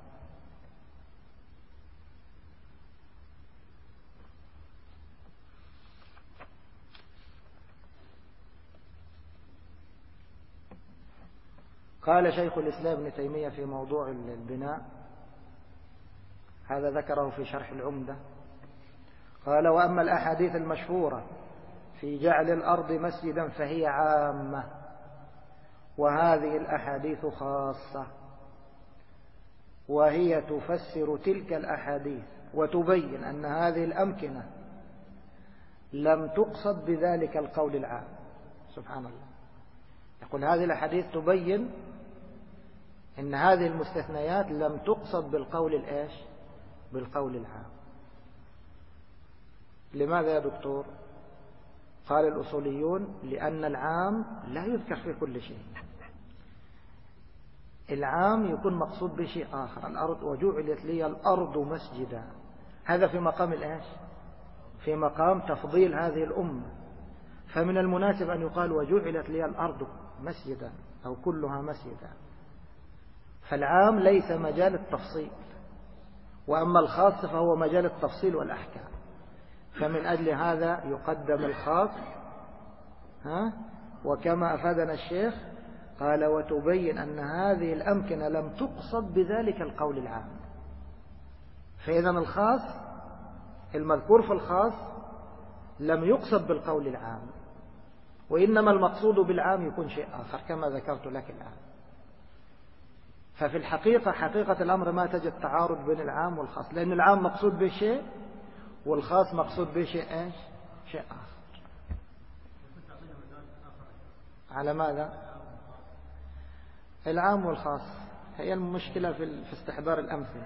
قال شيخ الإسلام ابن تيمية في موضوع البناء، هذا ذكره في شرح العمدة، قال وأما الأحاديث المشهورة في جعل الأرض مسجدا فهي عامة، وهذه الأحاديث خاصة، وهي تفسر تلك الأحاديث وتبين أن هذه الأمكنة لم تقصد بذلك القول العام. سبحان الله. يقول هذه الأحاديث تبين أن هذه المستثنيات لم تقصد بالقول الإيش؟ بالقول العام. لماذا يا دكتور؟ قال الأصوليون لأن العام لا يذكر في كل شيء، العام يكون مقصود بشيء آخر. الأرض وجعلت لي الأرض مسجدا، هذا في مقام الإيش؟ في مقام تفضيل هذه الأمة، فمن المناسب أن يقال وجعلت لي الأرض مسجدا أو كلها مسجدا. فالعام ليس مجال التفصيل، وأما الخاص فهو مجال التفصيل والأحكام، فمن أجل هذا يقدم الخاص. وكما أفادنا الشيخ قال وتبين أن هذه الأمكنة لم تقصد بذلك القول العام. فإذا الخاص المذكور في الخاص لم يقصد بالقول العام، وإنما المقصود بالعام يكون شيء آخر كما ذكرت لك الآن. ففي الحقيقة حقيقة الأمر ما تجد تعارض بين العام والخاص، لأن العام مقصود به شيء والخاص مقصود به شيء إيش؟ شيء آخر. على ماذا؟ العام والخاص هي المشكلة في استحضار الأمثلة.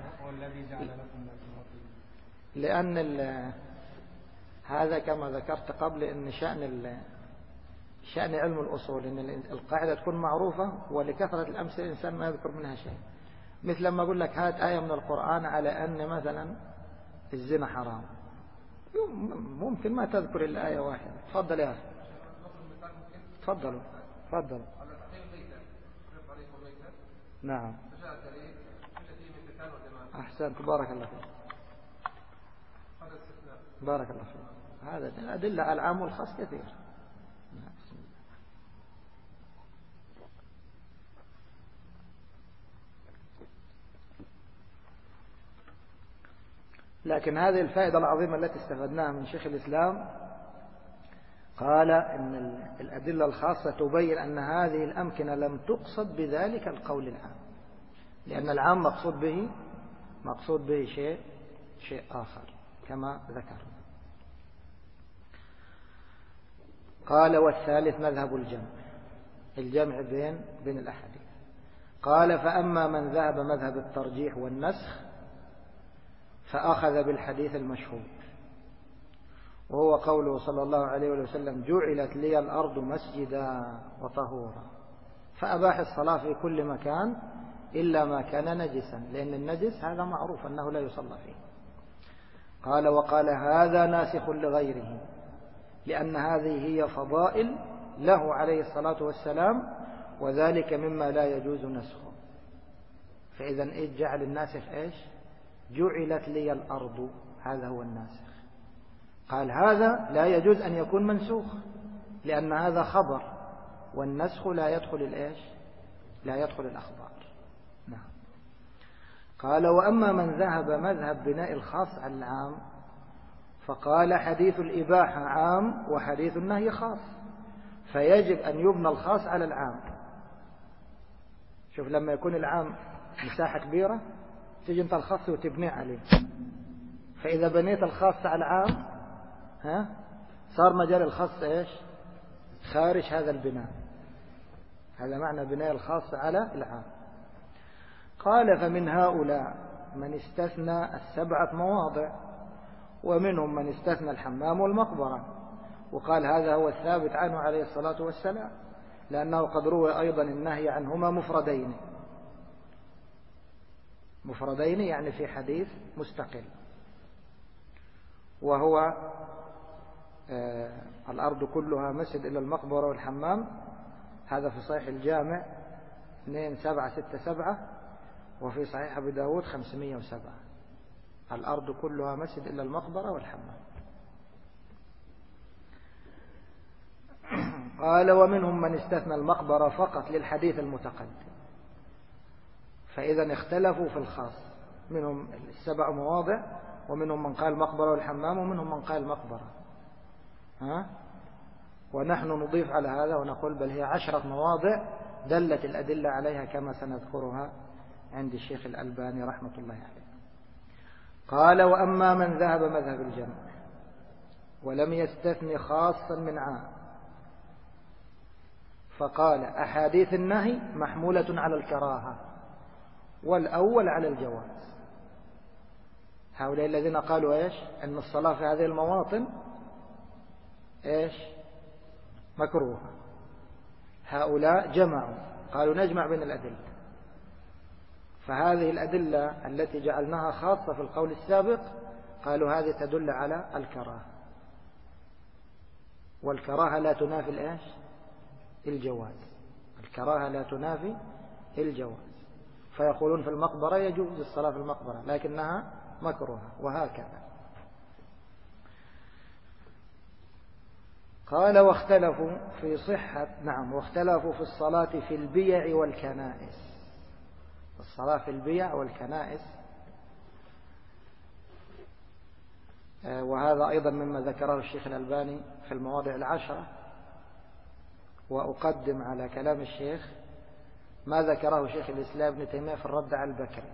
لأن هذا كما ذكرت قبل أن شأن علم الأصول إن القاعدة تكون معروفة، ولكثرة الأمثلة الإنسان ما يذكر منها شيء. مثل لما أقول لك هات آية من القرآن على أن مثلا الزنا حرام، ممكن ما تذكر إلا آية واحدة. تفضل يا أخي، تفضلوا تفضل. نعم أحسنت، بارك الله فيك، بارك الله فيك. هذا الأدلة على العام والخاص كثير. لكن هذه الفائدة العظيمة التي استفدناها من شيخ الإسلام، قال إن الأدلة الخاصة تبين أن هذه الأمكنة لم تقصد بذلك القول العام، لأن العام مقصود به شيء آخر كما ذكر. قال والثالث مذهب الجمع بين الأحاديث. قال فأما من ذهب مذهب الترجيح والنسخ فأخذ بالحديث المشهور، وهو قوله صلى الله عليه وسلم جعلت لي الأرض مسجدا وطهورا، فأباح الصلاة في كل مكان إلا ما كان نجسا، لأن النجس هذا معروف أنه لا يصلى فيه. قال وقال هذا ناسخ لغيره، لأن هذه هي فضائل له عليه الصلاة والسلام، وذلك مما لا يجوز نسخه. فإذا إيه جعل الناسخ إيش؟ جعلت لي الأرض، هذا هو الناسخ. قال هذا لا يجوز أن يكون منسوخ، لأن هذا خبر، والنسخ لا يدخل الإيش؟ لا يدخل الأخبار. نعم. قال وأما من ذهب مذهب بناء الخاص على العام فقال حديث الإباحة عام وحديث النهي خاص، فيجب أن يبنى الخاص على العام. شوف لما يكون العام مساحة كبيرة تيجي انت الخاص وتبني عليه، فإذا بنيت الخاص على العام صار مجال الخاص ايش؟ خارج هذا البناء. هذا معنى بناء الخاص على العام. قال فمن هؤلاء من استثنى 7 مواضع، ومنهم من استثنى الحمام والمقبرة، وقال هذا هو الثابت عنه عليه الصلاة والسلام، لأنه قد روى أيضا النهي عنهما مفردين يعني في حديث مستقل، وهو الأرض كلها مسجد إلا المقبرة والحمام، هذا في صحيح الجامع 2767، وفي صحيح أبي داود 507. الأرض كلها مسجد إلا المقبرة والحمام. قال ومنهم من استثنى المقبرة فقط للحديث المتقدم، فإذا اختلفوا في الخاص، منهم 7 مواضع، ومنهم من قال مقبرة والحمام، ومنهم من قال مقبرة. ونحن نضيف على هذا ونقول بل هي 10 مواضع دلت الأدلة عليها كما سنذكرها عند الشيخ الألباني رحمة الله عليه. قال وأما من ذهب مذهب الجمع ولم يستثن خاصا من عام فقال أحاديث النهي محمولة على الكراهة، والأول على الجواز. هؤلاء الذين قالوا إيش؟ أن الصلاة في هذه المواطن إيش؟ مكروهة. هؤلاء جمعوا قالوا نجمع بين الأدلة، فهذه الأدلة التي جعلناها خاصة في القول السابق قالوا هذه تدل على الكراهة، والكراهة لا تنافي الإيش؟ الجواز. الكراهة لا تنافي الجواز، فيقولون في المقبرة يجوز الصلاة في المقبرة لكنها مكروهة، وهكذا. قال واختلفوا في صحة واختلفوا في الصلاة في البيع والكنائس. الصلاة في البيع والكنائس، وهذا أيضا مما ذكره الشيخ الألباني في المواضع 10. وأقدم على كلام الشيخ ما ذكره شيخ الإسلام ابن تيمية في الرد على البكري،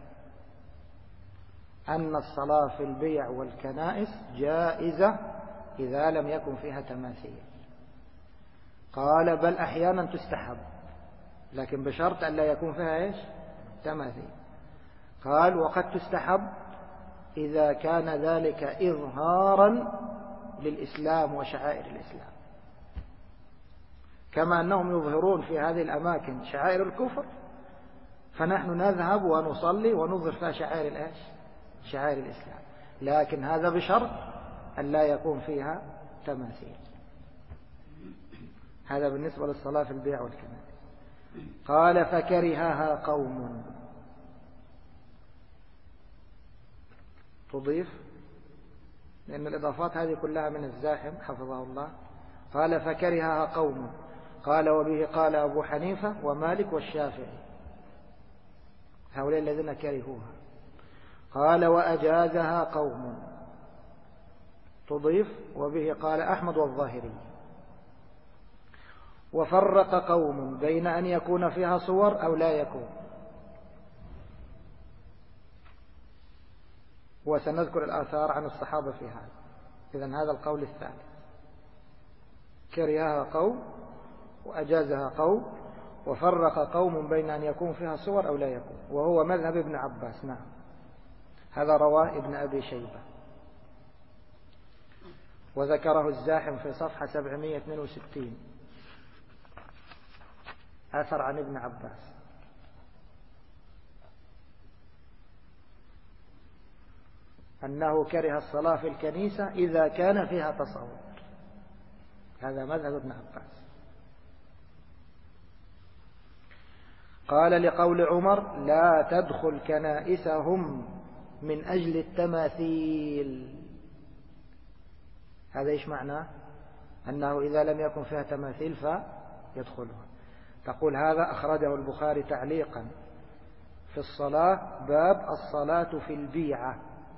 أن الصلاة في البيع والكنائس جائزة إذا لم يكن فيها تماثيل. قال بل أحيانا تستحب، لكن بشرط أن لا يكون فيها إيش؟ تماثيل. قال وقد تستحب إذا كان ذلك إظهارا للإسلام وشعائر الإسلام. كما أنهم يظهرون في هذه الأماكن شعائر الكفر، فنحن نذهب ونصلي ونظهر فيها شعائر الإسلام، لكن هذا بشرط أن لا يكون فيها تماثيل. هذا بالنسبة للصلاة في البيع والكنائس. قال فكرهها قوم. تضيف لأن الإضافات هذه كلها من الزاحم حفظه الله. قال فكرهها قوم. قال وبه قال أبو حنيفة ومالك والشافعي، هؤلاء الذين كرهوها. قال وأجازها قوم. تضيف وبه قال أحمد والظاهري. وفرق قوم بين أن يكون فيها صور أو لا يكون، وسنذكر الآثار عن الصحابة في هذا. إذن هذا القول الثالث، كرهها قوم وأجازها قوم، وفرق قوم بين أن يكون فيها صور أو لا يكون، وهو مذهب ابن عباس. نعم، هذا رواه ابن أبي شيبة، وذكره الزاحم في صفحة 762، أثر عن ابن عباس. أنه كره الصلاة في الكنيسة إذا كان فيها تصور. هذا مذهب ابن عباس. قال لقول عمر لا تدخل كنائسهم من أجل التماثيل. هذا إيش معناه؟ أنه إذا لم يكن فيها تماثيل فيدخلها. تقول هذا أخرجه البخاري تعليقا في الصلاة، باب الصلاة في البيعة.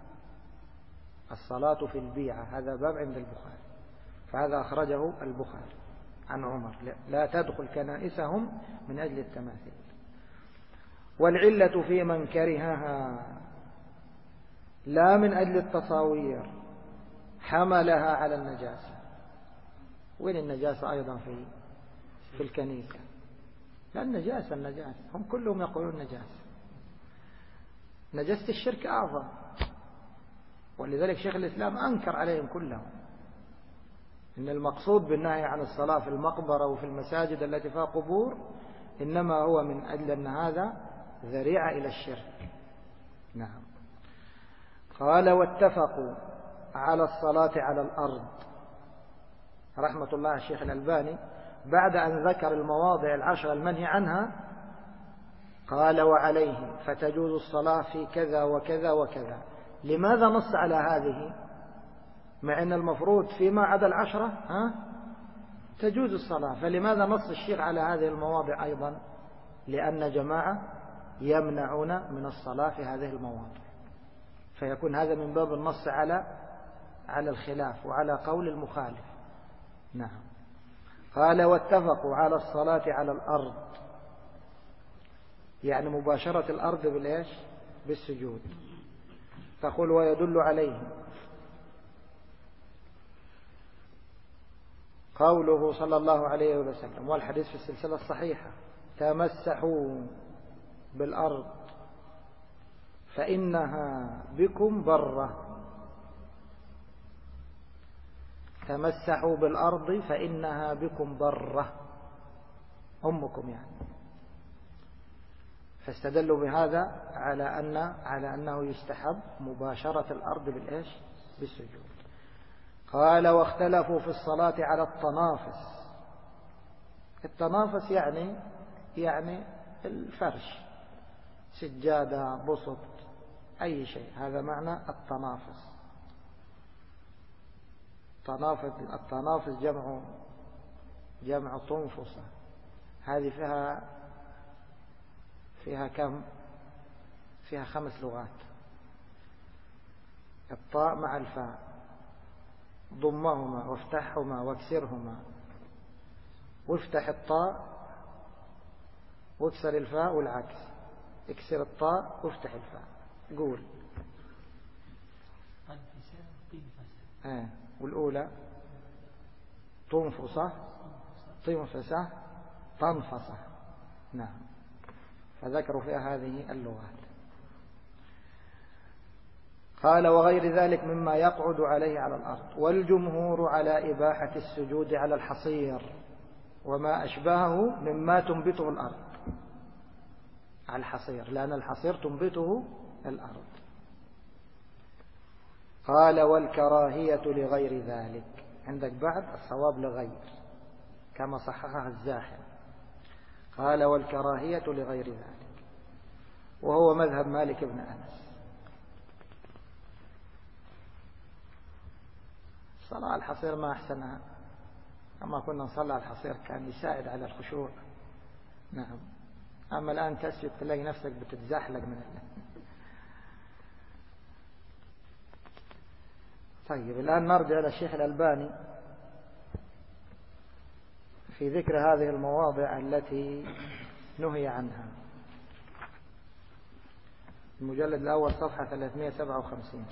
الصلاة في البيعة هذا باب عند البخاري، فهذا أخرجه البخاري عن عمر لا تدخل كنائسهم من أجل التماثيل. والعلة في من كرهها لا من أجل التصاوير حملها على النجاسة. وين النجاسة أيضا في الكنيسة؟ لا، النجاسة هم كلهم يقولون نجاسة الشرك أعظم، ولذلك شيخ الإسلام أنكر عليهم كلهم. إن المقصود بالنهي عن الصلاة في المقبرة وفي المساجد التي فيها قبور إنما هو من أجل أن هذا ذريعة إلى الشرك. نعم. قال واتفقوا على الصلاة على الأرض. رحمة الله على الشيخ الألباني بعد أن ذكر المواضع 10 المنهي عنها قال وعليه فتجوز الصلاة في كذا وكذا وكذا. لماذا نص على هذه مع أن المفروض فيما عدا 10 تجوز الصلاة؟ فلماذا نص الشيخ على هذه المواضع أيضا؟ لأن جماعة يمنعون من الصلاة في هذه المواضع، فيكون هذا من باب النص على الخلاف وعلى قول المخالف. نعم. قال واتفقوا على الصلاة على الأرض، يعني مباشرة الأرض بالسجود. تقول ويدل عليه قوله صلى الله عليه وسلم، والحديث في السلسلة الصحيحة: تمسحوا بالأرض فإنها بكم برة. تمسحوا بالأرض فإنها بكم برة، أمكم يعني. فاستدلوا بهذا على أنه يستحب مباشرة الأرض بالسجود. قال واختلفوا في الصلاة على التنافس. التنافس يعني الفرش، سجادة، بسط، أي شيء، هذا معنى التنافس. التنافس جمع تنفسة. هذه فيها كم؟ فيها 5 لغات. الطاء مع الفاء، ضمهما وافتحهما واكسرهما، وافتح الطاء واكسر الفاء، والعكس، اكسر الطاء وافتح الفاء. قول. والأولى تنفسة، تنفسة، تنفسة. نعم. فذكروا فيها هذه اللغات. قال وغير ذلك مما يقعد عليه على الأرض. والجمهور على إباحة السجود على الحصير. وما أشبهه مما تنبته الأرض على الحصير، لأن الحصير تنبته الأرض. قال والكراهية لغير ذلك، عندك بعد الصواب لغير كما صححها الزاحم. قال والكراهية لغير ذلك، وهو مذهب مالك بن أنس. صلاة على الحصير ما أحسنها، أما كنا نصلي على الحصير كان يساعد على الخشوع. نعم. أما الآن تسجد تلاقي نفسك بتتزحلق من الله. طيب الآن نرجع إلى الشيخ الألباني في ذكر هذه المواضع التي نهي عنها. المجلد الأول صفحة 357.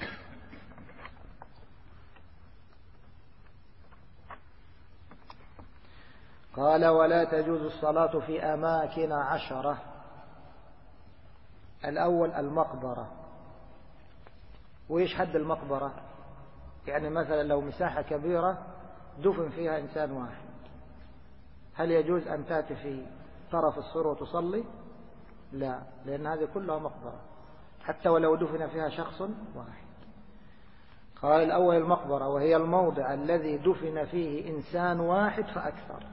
قال ولا تجوز الصلاة في أماكن 10. الأول المقبرة. وإيش حد المقبرة؟ يعني مثلا لو مساحة كبيرة دفن فيها إنسان واحد، هل يجوز أن تأتي في طرف السور وتصلي؟ لا، لأن هذه كلها مقبرة حتى ولو دفن فيها شخص واحد. قال الأول المقبرة، وهي الموضع الذي دفن فيه إنسان واحد فأكثر،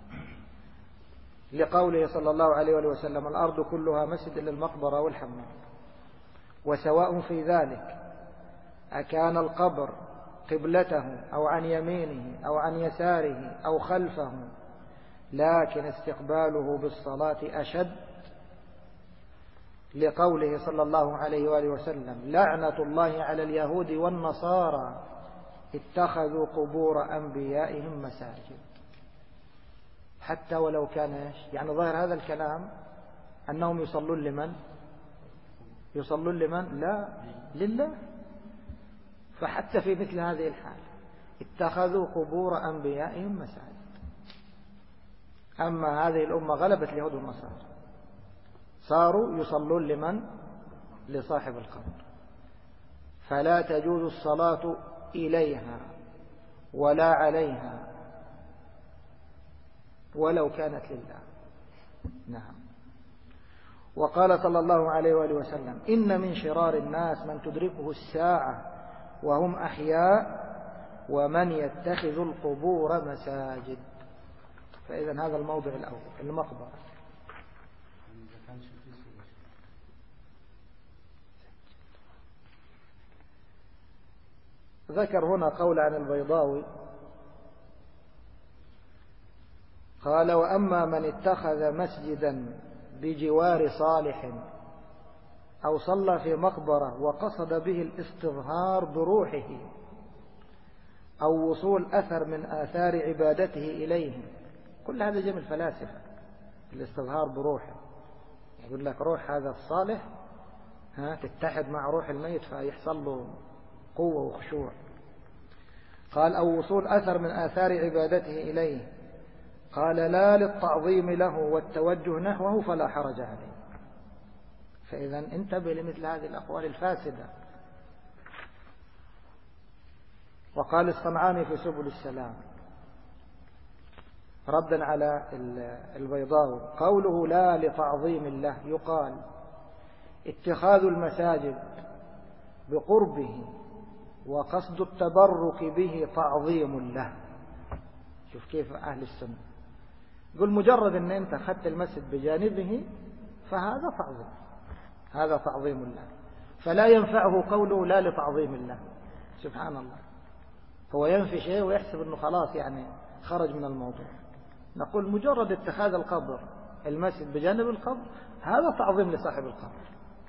لقوله صلى الله عليه وسلم الأرض كلها مسجد إلا المقبرة والحمام. وسواء في ذلك أكان القبر قبلته أو عن يمينه أو عن يساره أو خلفه، لكن استقباله بالصلاة أشد، لقوله صلى الله عليه وآله وسلم لعنة الله على اليهود والنصارى اتخذوا قبور أنبيائهم مساجد. حتى ولو كان إيش؟ يعني ظاهر هذا الكلام أنهم يصلون لمن؟ يصلون لمن؟ لا، لله. فحتى في مثل هذه الحال اتخذوا قبور أنبيائهم مساجد. أما هذه الأمة غلبت اليهود والنصارى، صاروا يصلون لمن؟ لصاحب القبر. فلا تجوز الصلاة إليها ولا عليها ولو كانت لله. نعم. وقال صلى الله عليه وآله وسلم إن من شرار الناس من تدركه الساعة وهم أحياء ومن يتخذ القبور مساجد. فإذا هذا الموضع الأول المقبرة. ذكر هنا قول عن البيضاوي قال وأما من اتخذ مسجدا بجوار صالح أو صلى في مقبرة وقصد به الاستظهار بروحه أو وصول أثر من آثار عبادته إليه، كل هذا جمع الفلاسفة، الاستظهار بروحه، يقول لك روح هذا الصالح تتحد مع روح الميت فيحصل له قوة وخشوع. قال أو وصول أثر من آثار عبادته إليه، قال لا للتعظيم له والتوجه نحوه فلا حرج عليه. فإذا انتبه لمثل هذه الأقوال الفاسدة. وقال الصنعاني في سبل السلام ردا على البيضاوي قوله لا لتعظيم الله، يقال اتخاذ المساجد بقربه وقصد التبرك به تعظيم له. شوف كيف أهل السنة يقول مجرد أن أنت أخذت المسجد بجانبه فهذا تعظيم، هذا تعظيم الله، فلا ينفعه قوله لا لتعظيم الله. سبحان الله، هو ينفي شيء ويحسب أنه خلاص يعني خرج من الموضوع. نقول مجرد اتخاذ القبر المسجد بجانب القبر هذا تعظيم لصاحب القبر.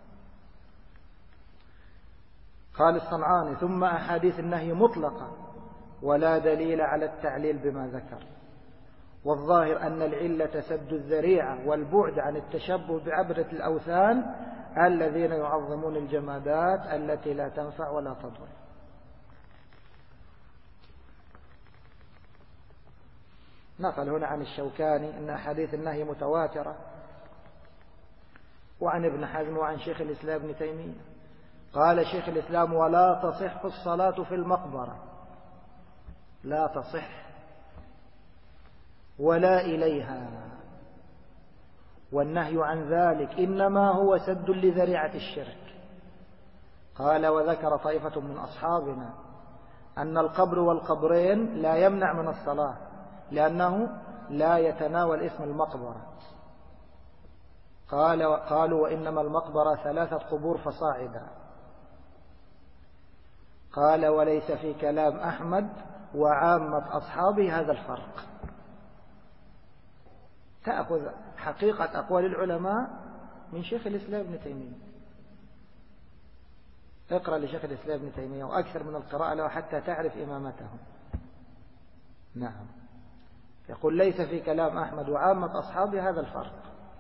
قال الصنعاني ثم أحاديث النهي مطلقة ولا دليل على التعليل بما ذكر، والظاهر أن العلة سد الذريعة والبعد عن التشبه بعبدة الأوثان الذين يعظمون الجمادات التي لا تنفع ولا تضر. نقل هنا عن الشوكاني أن أحاديث النهي متواترة، وعن ابن حزم وعن شيخ الإسلام ابن تيمية. قال شيخ الإسلام ولا تصح الصلاة في المقبرة، لا تصح ولا إليها، والنهي عن ذلك إنما هو سد لذريعة الشرك. قال وذكر طائفة من أصحابنا أن القبر والقبرين لا يمنع من الصلاة لأنه لا يتناول اسم المقبرة. قالوا وإنما المقبرة 3 قبور فصاعدا. قال وليس في كلام أحمد وعامة أصحابه هذا الفرق. تأخذ حقيقة أقوال العلماء من شيخ الإسلام ابن تيمية. اقرأ لشيخ الإسلام ابن تيمية وأكثر من القراءة له حتى تعرف إمامته. نعم، يقول ليس في كلام أحمد وعامة أصحابه هذا الفرق.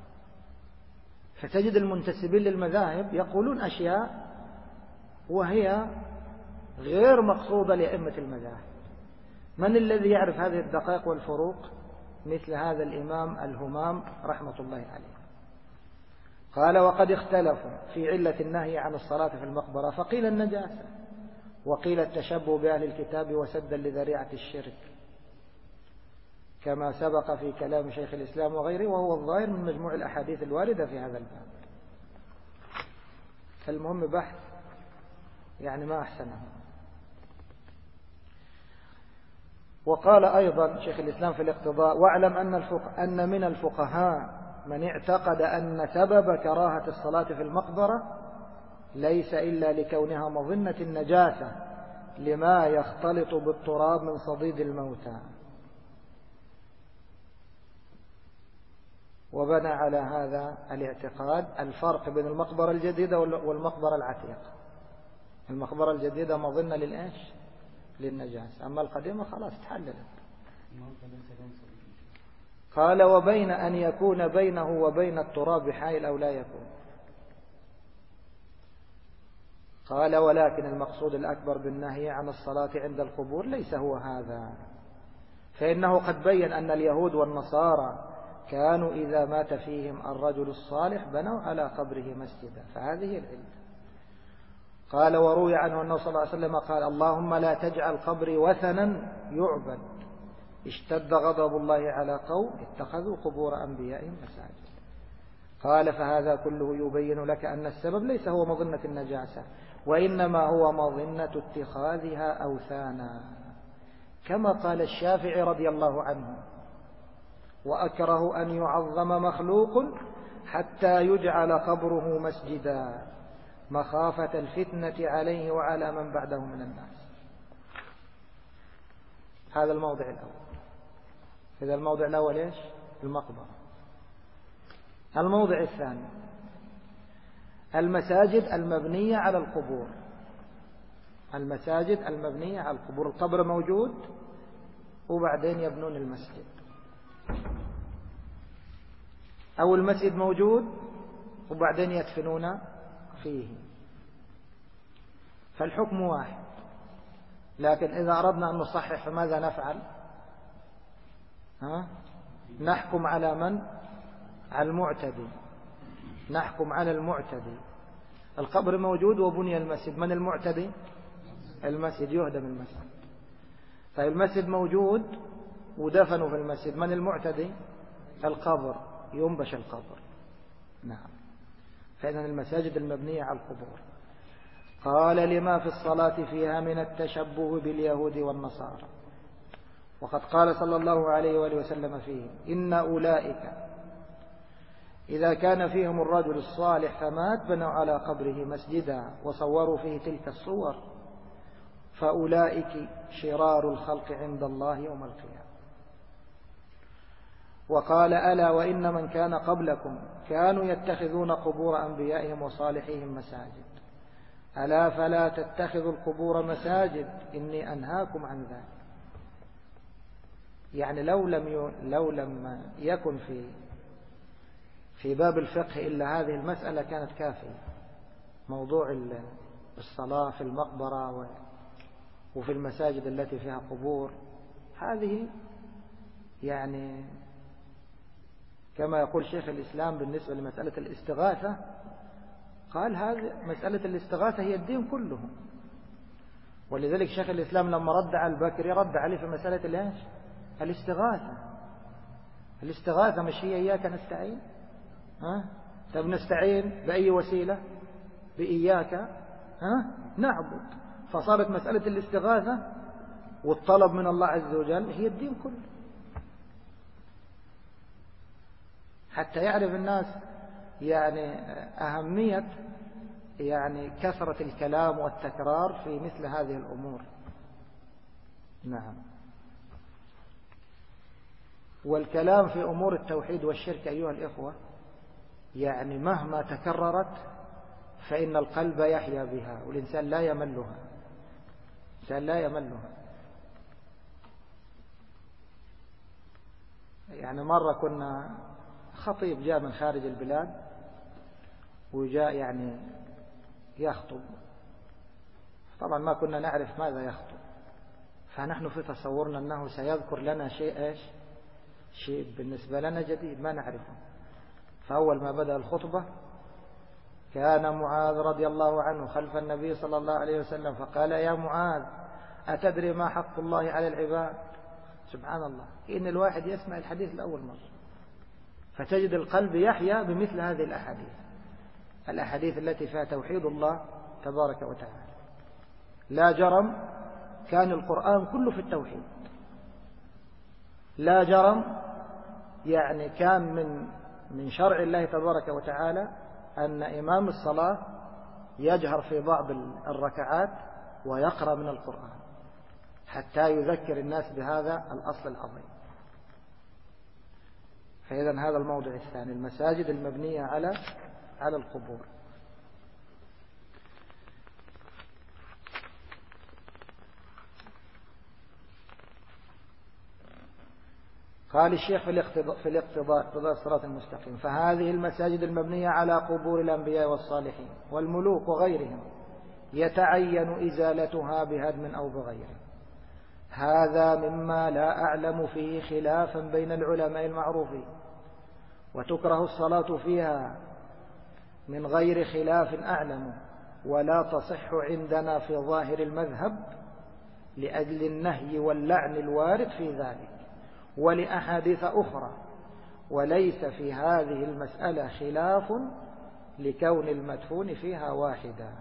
فتجد المنتسبين للمذاهب يقولون أشياء وهي غير مقصودة لأئمة المذاهب. من الذي يعرف هذه الدقائق والفروق؟ مثل هذا الإمام الهمام رحمة الله عليه. قال وقد اختلفوا في علة النهي عن الصلاة في المقبرة، فقيل النجاسة، وقيل التشبه بأهل الكتاب وسدا لذريعة الشرك، كما سبق في كلام شيخ الإسلام وغيره، وهو الظاهر من مجموع الأحاديث الواردة في هذا الباب. المهم بحث يعني ما أحسنه. وقال أيضا شيخ الإسلام في الاقتضاء واعلم أن من الفقهاء من اعتقد أن سبب كراهة الصلاة في المقبرة ليس إلا لكونها مظنة النجاسة لما يختلط بالتراب من صديد الموتى، وبنى على هذا الاعتقاد الفرق بين المقبرة الجديدة والمقبرة العتيقة. المقبرة الجديدة مظنة للإيش؟ للنجاسة، أما القديمة خلاص تحللت. قال وبين أن يكون بينه وبين التراب حائل أو لا يكون. قال ولكن المقصود الأكبر بالنهي عن الصلاة عند القبور ليس هو هذا، فإنه قد بين أن اليهود والنصارى كانوا إذا مات فيهم الرجل الصالح بنوا على قبره مسجدا، فهذه العلة. قال وروي عنه أنه صلى الله عليه وسلم قال اللهم لا تجعل قبري وثنا يعبد اشتد غضب الله على قوم اتخذوا قبور أنبيائهم مساجد. قال فهذا كله يبين لك أن السبب ليس هو مظنة النجاسة، وإنما هو مظنة اتخاذها أوثانا، كما قال الشافعي رضي الله عنه وأكره أن يعظم مخلوق حتى يجعل قبره مسجدا مخافة الفتنة عليه وعلى من بعده من الناس. هذا الموضع الأول. إذا الموضع الأول إيش؟ المقبرة. الموضع الثاني المساجد المبنية على القبور. المساجد المبنية على القبور، القبر موجود وبعدين يبنون المسجد، أو المسجد موجود وبعدين يدفنون فيه، فالحكم واحد. لكن إذا أردنا أن نصحح فماذا نفعل؟ نحكم على من؟ على المعتدي. نحكم على المعتدي. القبر موجود وبني المسجد، من المعتدي؟ المسجد، يهدم المسجد. طيب المسجد موجود ودفنوا في المسجد، من المعتدي؟ القبر، ينبش القبر. نعم. فإذن المساجد المبنية على القبور. قال لما في الصلاة فيها من التشبه باليهود والنصارى. وقد قال صلى الله عليه وآله وسلم فيه إن أولئك إذا كان فيهم الرجل الصالح فمات بنوا على قبره مسجدا وصوروا فيه تلك الصور، فأولئك شرار الخلق عند الله يوم القيامة. وقال ألا وإن من كان قبلكم كانوا يتخذون قبور أنبيائهم وصالحيهم مساجد، ألا فلا تتخذوا القبور مساجد إني أنهاكم عن ذلك. يعني لو لم يكن في باب الفقه إلا هذه المسألة كانت كافية. موضوع الصلاة في المقبرة وفي المساجد التي فيها قبور، هذه يعني كما يقول شيخ الإسلام بالنسبة لمسألة الاستغاثة، قال هذه مسألة الاستغاثة هي الدين كله. ولذلك شيخ الإسلام لما رد على البكري رد عليه في مسألة الاستغاثة. الاستغاثة مش هي إياك نستعين؟ طب نستعين بأي وسيلة؟ بإياك نعبد. فصارت مسألة الاستغاثة والطلب من الله عز وجل هي الدين كله، حتى يعرف الناس يعني أهمية يعني كثرة الكلام والتكرار في مثل هذه الأمور. نعم. والكلام في أمور التوحيد والشرك أيها الإخوة يعني مهما تكررت فإن القلب يحيا بها، والإنسان لا يملها، الإنسان لا يملها. يعني مرة كنا خطيب جاء من خارج البلاد وجاء يعني يخطب، طبعا ما كنا نعرف ماذا يخطب، فنحن في تصورنا أنه سيذكر لنا شيء شيء بالنسبة لنا جديد ما نعرفه. فأول ما بدأ الخطبة كان معاذ رضي الله عنه خلف النبي صلى الله عليه وسلم فقال: يا معاذ أتدري ما حق الله على العباد؟ سبحان الله، إن الواحد يسمع الحديث لأول مرة فتجد القلب يحيا بمثل هذه الأحاديث التي فيها توحيد الله تبارك وتعالى. لا جرم كان القرآن كله في التوحيد، لا جرم يعني كان من شرع الله تبارك وتعالى أن إمام الصلاة يجهر في بعض الركعات ويقرأ من القرآن حتى يذكر الناس بهذا الأصل العظيم. فإذا هذا الموضع الثاني، المساجد المبنية على القبور. قال الشيخ في الاقتضاء الصراط المستقيم: فهذه المساجد المبنية على قبور الأنبياء والصالحين والملوك وغيرهم يتعين إزالتها بهدم أو بغيره. هذا مما لا أعلم فيه خلافا بين العلماء المعروفين، وتكره الصلاة فيها من غير خلاف أعلم، ولا تصح عندنا في ظاهر المذهب لأجل النهي واللعن الوارد في ذلك ولأحاديث أخرى، وليس في هذه المسألة خلاف لكون المدفون فيها واحدا.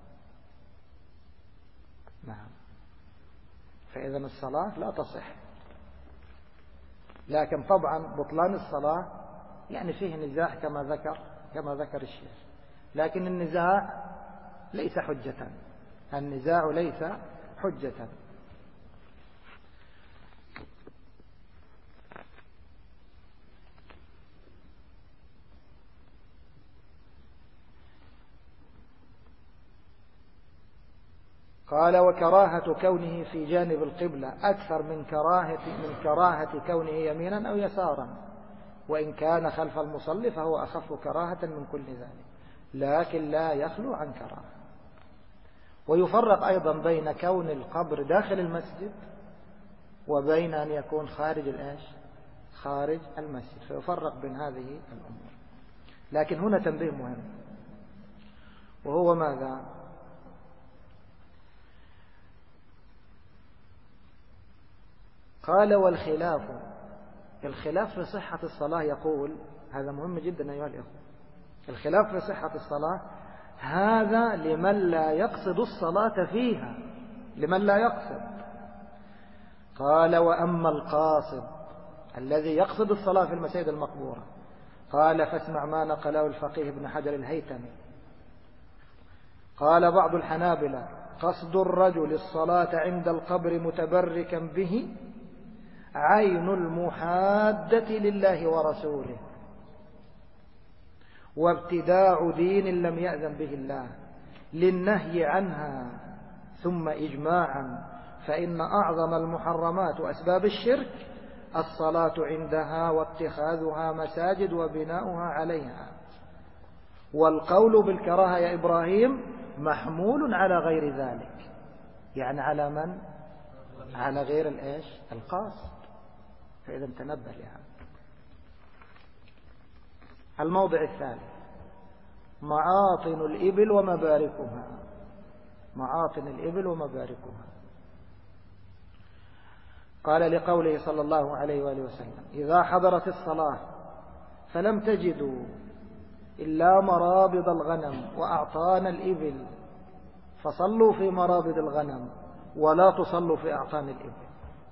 نعم. فإذا الصلاة لا تصح، لكن طبعا بطلان الصلاة يعني فيه نزاع كما ذكر الشيخ، لكن النزاع ليس حجة، النزاع ليس حجة. قال: وكراهة كونه في جانب القبلة أكثر من كراهة كونه يمينا أو يسارا، وإن كان خلف المصلي فهو أخف كراهة من كل ذلك، لكن لا يخلو عن كراهة. ويفرق أيضا بين كون القبر داخل المسجد وبين أن يكون خارج المسجد، فيفرق بين هذه الأمور. لكن هنا تنبيه مهم، وهو ماذا؟ قال: الخلاف في صحة الصلاة، يقول هذا مهم جدا أيها الأخوة، الخلاف في صحة الصلاة هذا لمن لا يقصد الصلاة فيها، لمن لا يقصد. قال: وأما القاصد الذي يقصد الصلاة في المساجد المقبورة، قال: فاسمع ما نقله الفقيه ابن حجر الهيثمي. قال بعض الحنابلة: قصد الرجل الصلاة عند القبر متبركا به عين المحادة لله ورسوله، وابتداع دين لم يأذن به الله للنهي عنها، ثم إجماعا فإن أعظم المحرمات وأسباب الشرك الصلاة عندها واتخاذها مساجد وبناؤها عليها. والقول بالكراهة يا إبراهيم محمول على غير ذلك، يعني على من؟ على غير القاصد. فإذا تنبه لها. الموضع الثالث: معاطن الإبل ومباركها. معاطن الإبل ومباركها. قال لقوله صلى الله عليه وآله وسلم: إذا حضرت الصلاة فلم تجدوا إلا مرابض الغنم وأعطان الإبل فصلوا في مرابض الغنم ولا تصلوا في أعطان الإبل.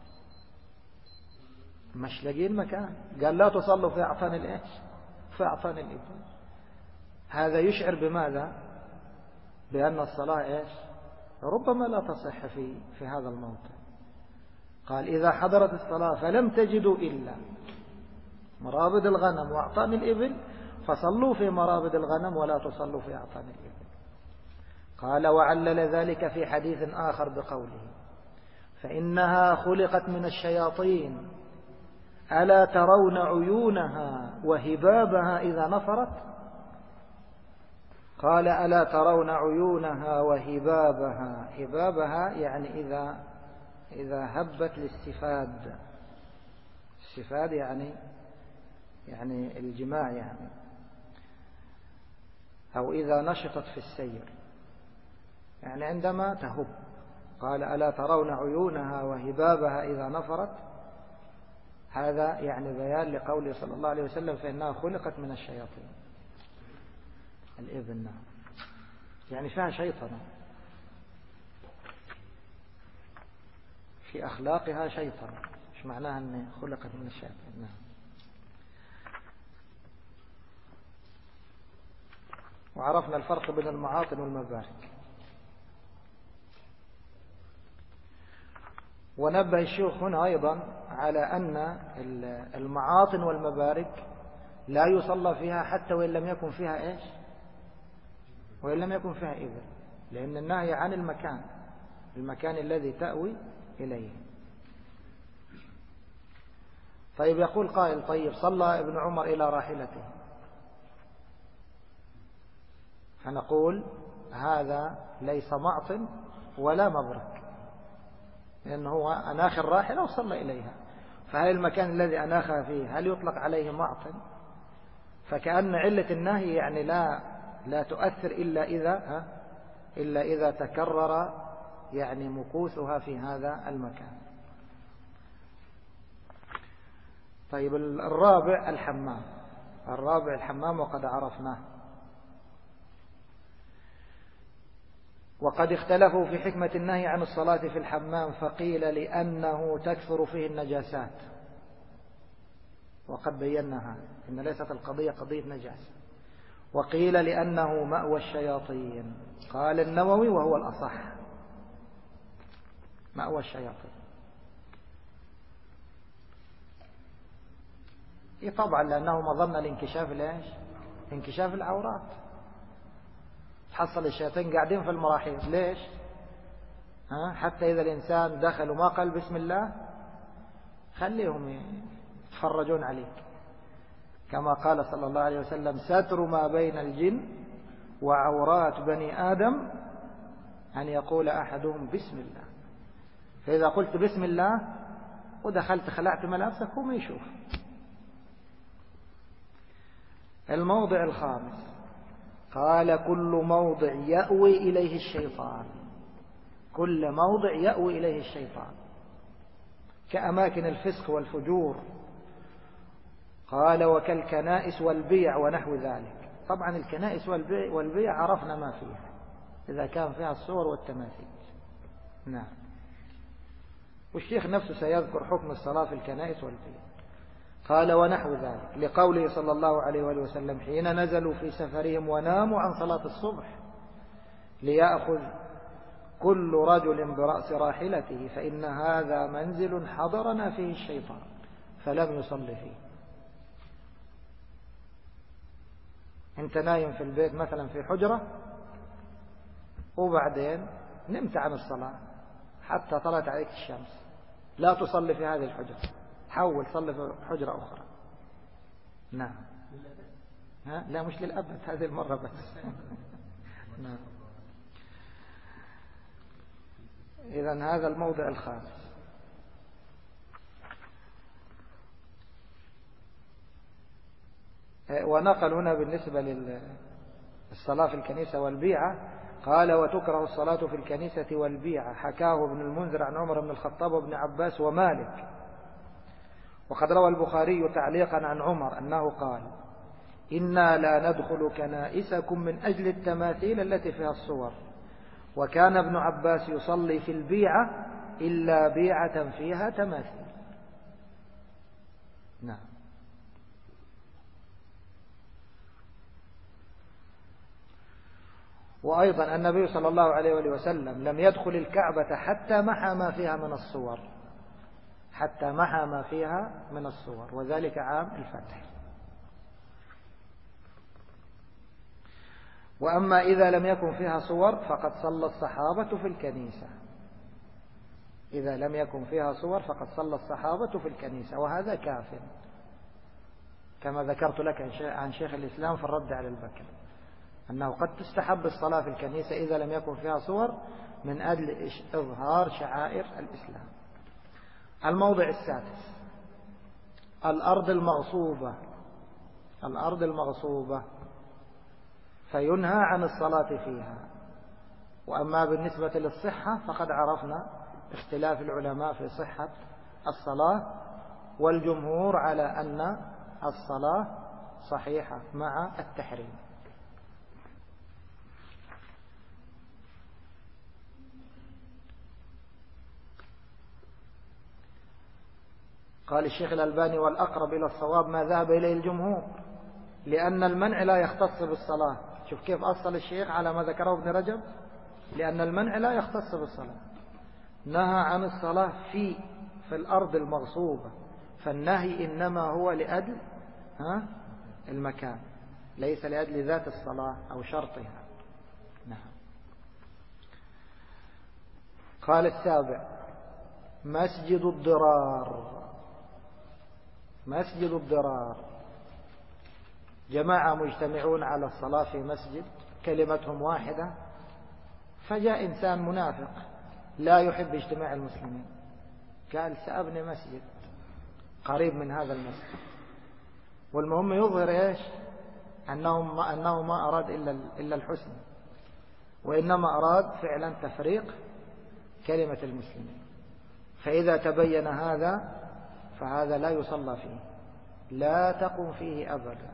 مش لاقين مكان، قال لا تصلوا في أعطان الإيش؟ في أعطان الإبل. هذا يشعر بماذا؟ بأن الصلاة إيش؟ ربما لا تصح في هذا الموطن. قال: إذا حضرت الصلاة فلم تجدوا إلا مرابض الغنم وأعطان الإبل فصلوا في مرابض الغنم ولا تصلوا في أعطان الإبل. قال: وعلل ذلك في حديث آخر بقوله: فإنها خلقت من الشياطين ألا ترون عيونها وهبابها إذا نفرت؟ قال: ألا ترون عيونها وهبابها. هبابها يعني إذا هبت للسفاد. السفاد يعني الجماع يعني، أو إذا نشطت في السير يعني عندما تهب. قال: ألا ترون عيونها وهبابها إذا نفرت. هذا يعني بيان لقوله صلى الله عليه وسلم: فإنها خلقت من الشياطين. الإبن يعني فيها شيطنة، في أخلاقها شيطنة. مش معناها أن خلقت من الشياطين. نعم. وعرفنا الفرق بين المعاطن والمبارك. ونبه الشيخ هنا أيضا على أن المعاطن والمبارك لا يصلى فيها حتى وإن لم يكن فيها إيش؟ وإن لم يكن فيها إبل، لأن النهي عن المكان الذي تأوي إليه. طيب يقول قائل: طيب صلى ابن عمر إلى راحلته، فنقول هذا ليس معطن ولا مبرك، لأنه هو أناخ الراحلة وصلى إليها. فهل المكان الذي أناخها فيه هل يطلق عليه معطن؟ فكأن علة النهي يعني لا تؤثر إلا إذا تكرر يعني مكوثها في هذا المكان. طيب الرابع الحمام وقد عرفناه. وقد اختلفوا في حكمة النهي عن الصلاة في الحمام، فقيل لأنه تكثر فيه النجاسات، وقد بينا هذا إن ليست القضية قضية نجاسة. وقيل لأنه مأوى الشياطين. قال النووي وهو الأصح: مأوى الشياطين. طبعا لأنه مظن الانكشاف انكشاف العورات. تحصل الشياطين قاعدين في المراحيض. ليش؟ حتى إذا الإنسان دخل وما قال بسم الله خليهم يتفرجون عليك، كما قال صلى الله عليه وسلم: ستر ما بين الجن وعورات بني آدم أن يقول أحدهم بسم الله. فإذا قلت بسم الله ودخلت خلعت ملابسك هم يشوف. الموضع الخامس: قال: كل موضع يأوي إليه الشيطان. كل موضع يأوي إليه الشيطان كأماكن الفسق والفجور. قال: وكالكنائس والبيع ونحو ذلك. طبعا الكنائس والبيع عرفنا ما فيها إذا كان فيها الصور والتماثيل. نعم. والشيخ نفسه سيذكر حكم الصلاة في الكنائس والبيع. قال: ونحو ذلك لقوله صلى الله عليه وآله وسلم: حين نزلوا في سفرهم وناموا عن صلاة الصبح ليأخذ كل رجل برأس راحلته فإن هذا منزل حضرنا فيه الشيطان فلم يصلي فيه. انت نايم في البيت مثلا في حجرة وبعدين نمت عن الصلاة حتى طلعت عليك الشمس، لا تصلي في هذه الحجرة، حول صلي في حجرة أخرى. نعم. لا مش للأبد، هذه المرة بس. نعم. إذن هذا الموضع الخامس. ونقل هنا بالنسبة للصلاة في الكنيسة والبيعة قال وتكره الصلاة في الكنيسة والبيعة، حكاه ابن المنذر عن عمر بن الخطاب وابن عباس ومالك. وقد روى البخاري تعليقا عن عمر أنه قال إنا لا ندخل كنائسكم من أجل التماثيل التي فيها الصور. وكان ابن عباس يصلي في البيعة إلا بيعة فيها تماثيل. نعم. وأيضا النبي صلى الله عليه وسلم لم يدخل الكعبة حتى محى ما فيها من الصور، حتى محى ما فيها من الصور، وذلك عام الفتح. وأما إذا لم يكن فيها صور فقد صلى الصحابة في الكنيسة. إذا لم يكن فيها صور فقد صلى الصحابة في الكنيسة، وهذا كاف كما ذكرت لك عن شيخ الإسلام في الرد على البكر، أنه قد تستحب الصلاة في الكنيسة إذا لم يكن فيها صور من أجل إظهار شعائر الإسلام. الموضع السادس الأرض المغصوبة. الأرض المغصوبة فينهى عن الصلاة فيها. وأما بالنسبة للصحة فقد عرفنا اختلاف العلماء في صحة الصلاة، والجمهور على أن الصلاة صحيحة مع التحريم. قال الشيخ الألباني والأقرب إلى الصواب ما ذهب إليه الجمهور، لأن المنع لا يختص بالصلاة. شوف كيف أصل الشيخ على ما ذكره ابن رجب، لأن المنع لا يختص بالصلاة، نهى عن الصلاة في الأرض المغصوبة، فالنهي إنما هو لأجل المكان، ليس لأجل ذات الصلاة أو شرطها. نعم. قال السابع مسجد الضرار. مسجد الضرار جماعة مجتمعون على الصلاة في مسجد، كلمتهم واحدة، فجاء إنسان منافق لا يحب اجتماع المسلمين، قال سأبني مسجد قريب من هذا المسجد، والمهم يظهر إيش؟ أنه ما أراد إلا الحسن، وإنما أراد فعلا تفريق كلمة المسلمين. فإذا تبين هذا فهذا لا يصلى فيه، لا تقم فيه أبدا.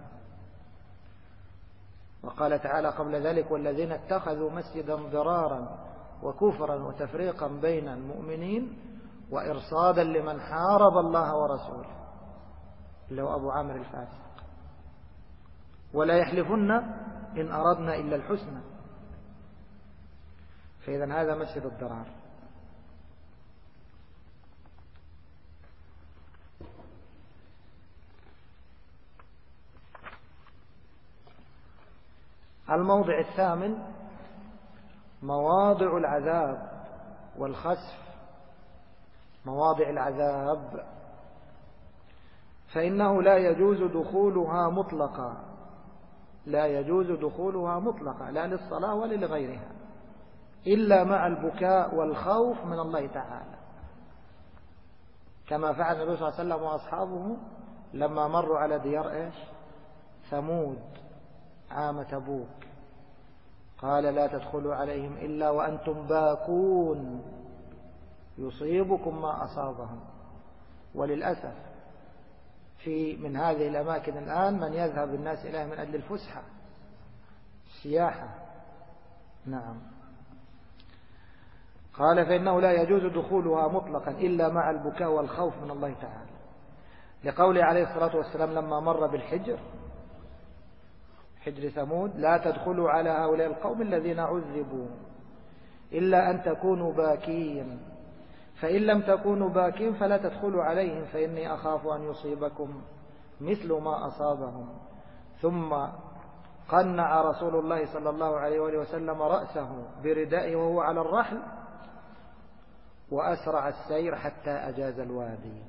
وقال تعالى قبل ذلك والذين اتخذوا مسجدا ضرارا وكفرا وتفريقا بين المؤمنين وإرصادا لمن حارب الله ورسوله، اللي هو أبو عامر الفاسق، ولا يحلفن إن أردنا إلا الحسنى. فإذا هذا مسجد الضرار. الموضع الثامن مواضع العذاب والخسف. مواضع العذاب فإنه لا يجوز دخولها مطلقا، لا يجوز دخولها مطلقا لا للصلاة ولا لغيرها، إلا مع البكاء والخوف من الله تعالى، كما فعل النبي صلى الله عليه وسلم وأصحابه لما مروا على ديار ثمود عام تبوك، قال لا تدخلوا عليهم إلا وأنتم باكون يصيبكم ما أصابهم. وللأسف من هذه الأماكن الآن من يذهب الناس إليها من أجل الفسحة، السياحة. نعم. قال فإنه لا يجوز دخولها مطلقا إلا مع البكاء والخوف من الله تعالى، لقوله عليه الصلاة والسلام لما مر بالحجر، حجر ثمود، لا تدخلوا على هؤلاء القوم الذين عذبوا إلا أن تكونوا باكين، فإن لم تكونوا باكين فلا تدخلوا عليهم فإني أخاف أن يصيبكم مثل ما أصابهم. ثم قنع رسول الله صلى الله عليه وسلم رأسه بردائه وهو على الرحل، وأسرع السير حتى أجاز الوادي.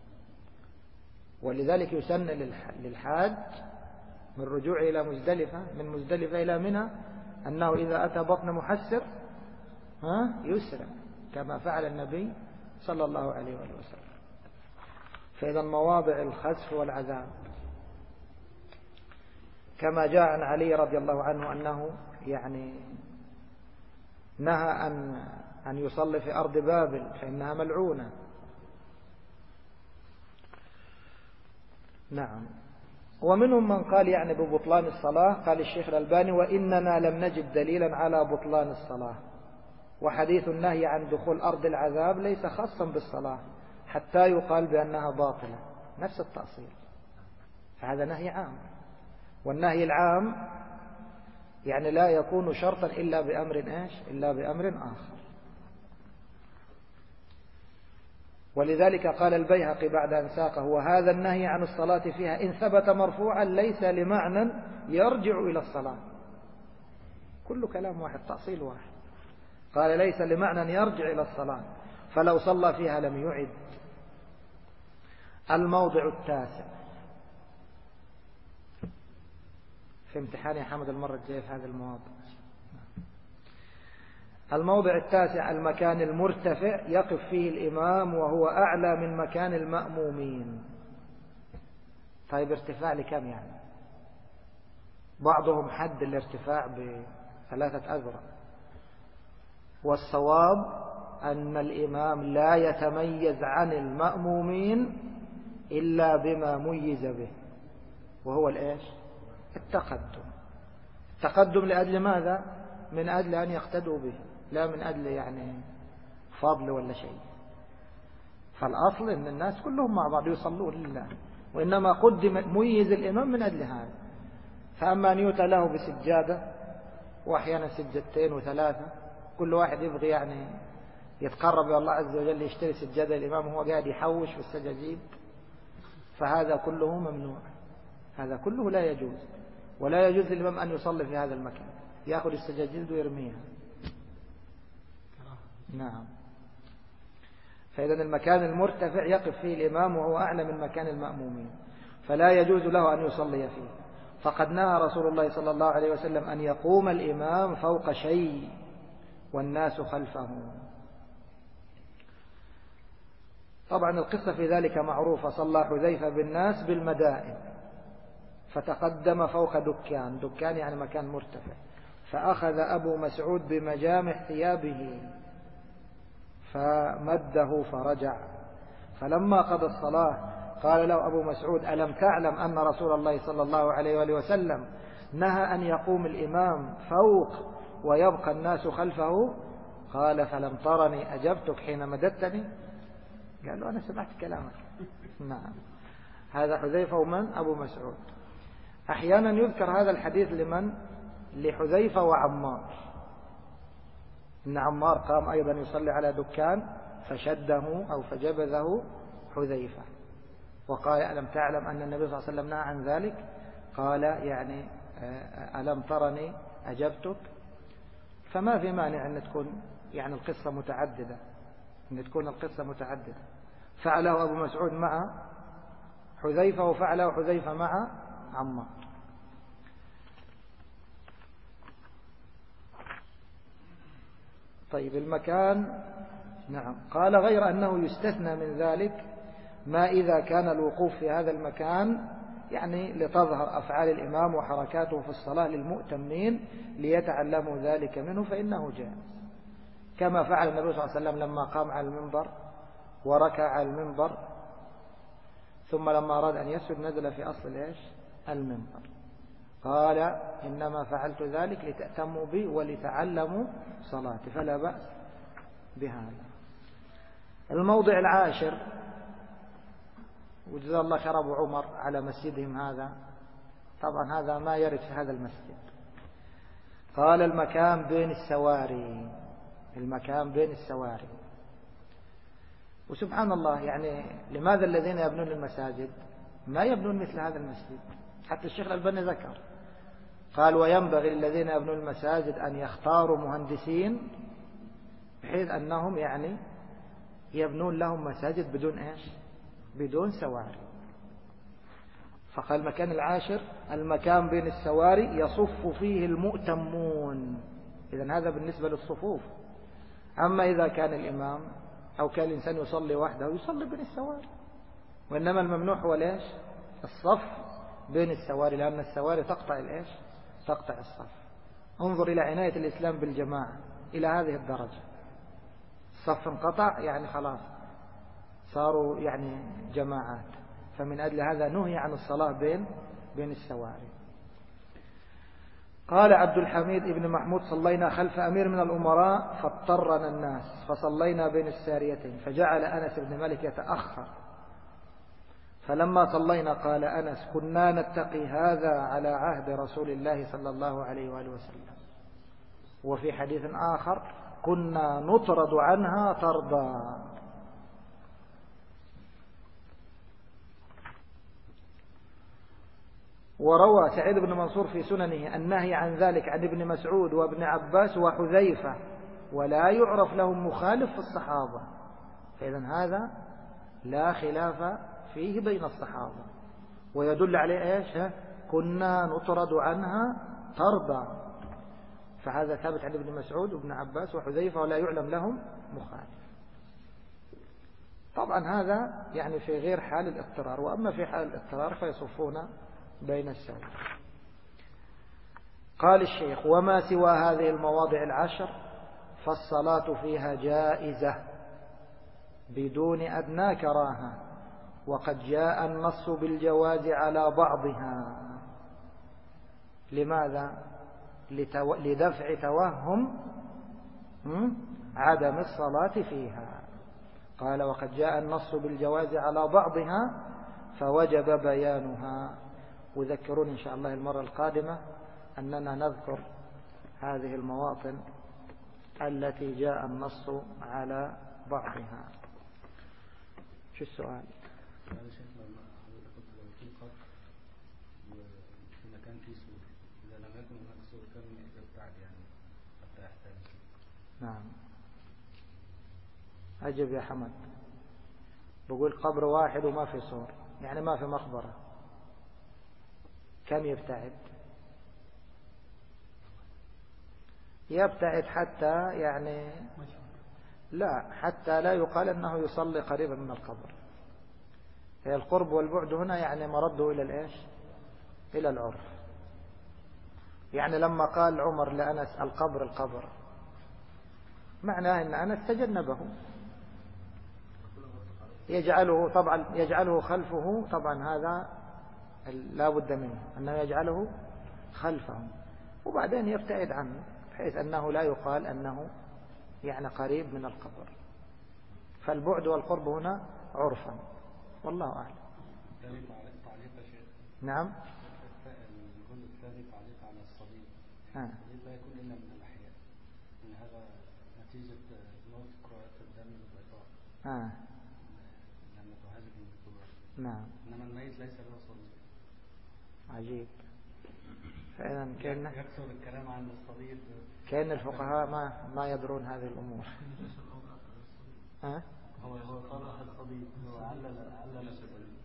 ولذلك يسن للحاج من رجوع إلى مزدلفة، من مزدلفة إلى منى، أنه إذا أتى بطن محسر يسرع كما فعل النبي صلى الله عليه وسلم. فإذا مواضع الخسف والعذاب كما جاء عن علي رضي الله عنه أنه يعني قال لما رأى النبي صلى الله عليه وسلم النار، قال لا تدخلوا عليهم إلا وأنتم باكون يصيبكم ما أصابهم. وللأسف من هذه الأماكن الآن من يذهب الناس إليها من أجل الفسحة، السياحة. نعم. نهى أن يصلي في أرض بابل فإنها ملعونة. نعم. ومنهم من قال يعني ببطلان الصلاة، قال الشيخ الألباني: وإننا لم نجد دليلا على بطلان الصلاة، وحديث النهي عن دخول أرض العذاب ليس خاصا بالصلاة حتى يقال بأنها باطلة، نفس التأصيل. فهذا نهي عام، والنهي العام يعني لا يكون شرطا إلا بأمر إيش؟ إلا بأمر آخر. ولذلك قال البيهقي بعد أن ساقه: وهذا النهي عن الصلاة فيها إن ثبت مرفوعا ليس لمعنى يرجع إلى الصلاة. كل كلام واحد، تأصيل واحد. قال ليس لمعنى يرجع إلى الصلاة، فلو صلى فيها لم يعد. الموضع التاسع في امتحان يا حمد المرة الجاية في هذا المواضع. الموضع التاسع: المكان المرتفع يقف فيه الإمام وهو أعلى من مكان المأمومين. طيب ارتفاع لكم يعني؟ بعضهم حد الارتفاع ب3 أذرع، والصواب أن الإمام لا يتميز عن المأمومين إلا بما ميز به، وهو الإيش؟ التقدم. التقدم لأجل ماذا؟ من أجل أن يقتدوا به، لا من أجل يعني فضل ولا شيء. فالأصل أن الناس كلهم مع بعض يصلون لله، وإنما قدم ميز الإمام من أجل هذا. فأما أن يؤتى له بسجادة وأحيانا سجدتين و3، كل واحد يبغي يعني يتقرب إلى الله عز وجل يشتري سجادة الإمام وهو قاعد يحوش في السجاجيد، فهذا كله ممنوع، هذا كله لا يجوز. ولا يجوز للإمام أن يصلي في هذا المكان، يأخذ السجاجيد ويرميها. نعم. فإذا المكان المرتفع يقف فيه الإمام وهو أعلى من مكان المأمومين، فلا يجوز له أن يصلي فيه. فقد نهى رسول الله صلى الله عليه وسلم أن يقوم الإمام فوق شيء والناس خلفه. طبعا القصة في ذلك معروفة. صلى حذيفة بالناس بالمدائن، فتقدم فوق دكان، دكان يعني مكان مرتفع، فأخذ أبو مسعود بمجامح ثيابه فمده فرجع. فلما قضى الصلاة قال له أبو مسعود: ألم تعلم أن رسول الله صلى الله عليه وآله وسلم نهى أن يقوم الإمام فوق ويبقى الناس خلفه؟ قال: فلم ترني أجبتك حين مددتني؟ قال له: أنا سمعت كلامك. نعم. هذا حذيفة ومن؟ أبو مسعود. أحيانا يذكر هذا الحديث لمن؟ لحذيفة وعمار. إن عمار قام أيضا يصلي على دكان فشده أو فجبذه حذيفة، وقال: ألم تعلم أن النبي صلى الله عليه وسلم نهى عن ذلك؟ قال: يعني ألم ترني أجبتك؟ فما في مانع أن تكون يعني القصة متعددة، أن تكون القصة متعددة. فعله أبو مسعود مع حذيفة، وفعله حذيفة مع عمار. طيب المكان. نعم. قال: غير أنه يستثنى من ذلك ما إذا كان الوقوف في هذا المكان يعني لتظهر أفعال الإمام وحركاته في الصلاة للمؤتمين ليتعلموا ذلك منه، فإنه جائز، كما فعل النبي صلى الله عليه وسلم لما قام على المنبر وركع على المنبر، ثم لما أراد أن يسجد نزل في أصل إيش؟ المنبر. قال: إنما فعلت ذلك لتأتموا بي ولتعلموا صلاتي، فلا بأس بهذا. الموضع العاشر، وجزا الله خير أبو عمر على مسجدهم هذا، طبعا هذا ما يرد في هذا المسجد. قال: المكان بين السواري، المكان بين السواري. وسبحان الله، يعني لماذا الذين يبنون المساجد ما يبنون مثل هذا المسجد؟ حتى الشيخ الألباني ذكر، قال: وينبغي للذين يبنون المساجد أن يختاروا مهندسين بحيث أنهم يعني يبنون لهم مساجد بدون إيش؟ بدون سواري. فقال: المكان العاشر المكان بين السواري يصف فيه المؤتمون. إذن هذا بالنسبة للصفوف. أما إذا كان الإمام أو كان الإنسان يصلي وحده يصلي بين السواري، وإنما الممنوع هو ليش؟ الصف بين السواري، لأن السواري تقطع الإيش؟ تقطع الصف. انظر إلى عناية الإسلام بالجماعة. إلى هذه الدرجة. الصف انقطع يعني خلاص صاروا يعني جماعات، فمن أجل هذا نهي عن الصلاة بين السواري. قال عبد الحميد بن محمود: صلينا خلف أمير من الأمراء فاضطرنا الناس فصلينا بين الساريتين، فجعل أنس بن مالك يتأخر، فلما صلينا قال أنس: كنا نتقي هذا على عهد رسول الله صلى الله عليه وآله وسلم. وفي حديث آخر: كنا نطرد عنها طردا. وروى سعيد بن منصور في سننه النهي عن ذلك عن ابن مسعود وابن عباس وحذيفة، ولا يعرف لهم مخالف في الصحابة. فإذن هذا لا خلاف فيه بين الصحابة، ويدل عليه إيش؟ كنا نطرد عنها طردا، فهذا ثابت عن ابن مسعود وابن عباس وحذيفة ولا يعلم لهم مخالف. طبعا هذا يعني في غير حال الاضطرار، وأما في حال الاضطرار فيصفون بين السوي. قال الشيخ: وما سوى هذه المواضع العشر فالصلاة فيها جائزة بدون أدنى كراهة، وقد جاء النص بالجواز على بعضها. لماذا؟ لدفع توهم عدم الصلاة فيها. قال: وقد جاء النص بالجواز على بعضها فوجب بيانها. وذكرون إن شاء الله المرة القادمة أننا نذكر هذه المواطن التي جاء النص على بعضها. شو السؤال؟ نعم، أجب يا حمد. بقول قبر واحد وما في صور، يعني ما في مقبرة، كم يبتعد؟ يبتعد حتى يعني لا، حتى لا يقال أنه يصلي قريبا من القبر. هي القرب والبعد هنا يعني مرده إلى الإيش؟ إلى العرف. يعني لما قال عمر لأنس: القبر، معناه أن أنس تجنبه، يجعله خلفه. طبعا هذا لا بد منه أنه يجعله خلفه، وبعدين يبتعد عنه بحيث أنه لا يقال أنه يعني قريب من القبر. فالبعد والقرب هنا عرفا، والله أعلم. نعم. الجزء الثاني تعليق على الصليب. الصليب لا يكون إلا من الأحياء، إن هذا نتيجة موت كرات الدم البيضاء لما تهاجم الكبار. نعم. إنما الميت ليس له صليب. عجيب. فإذا كان يكثر الكلام عن الصليب، كأن الفقهاء ما يدرون هذه الأمور. هو طرح الصليب، هو علل الصليب.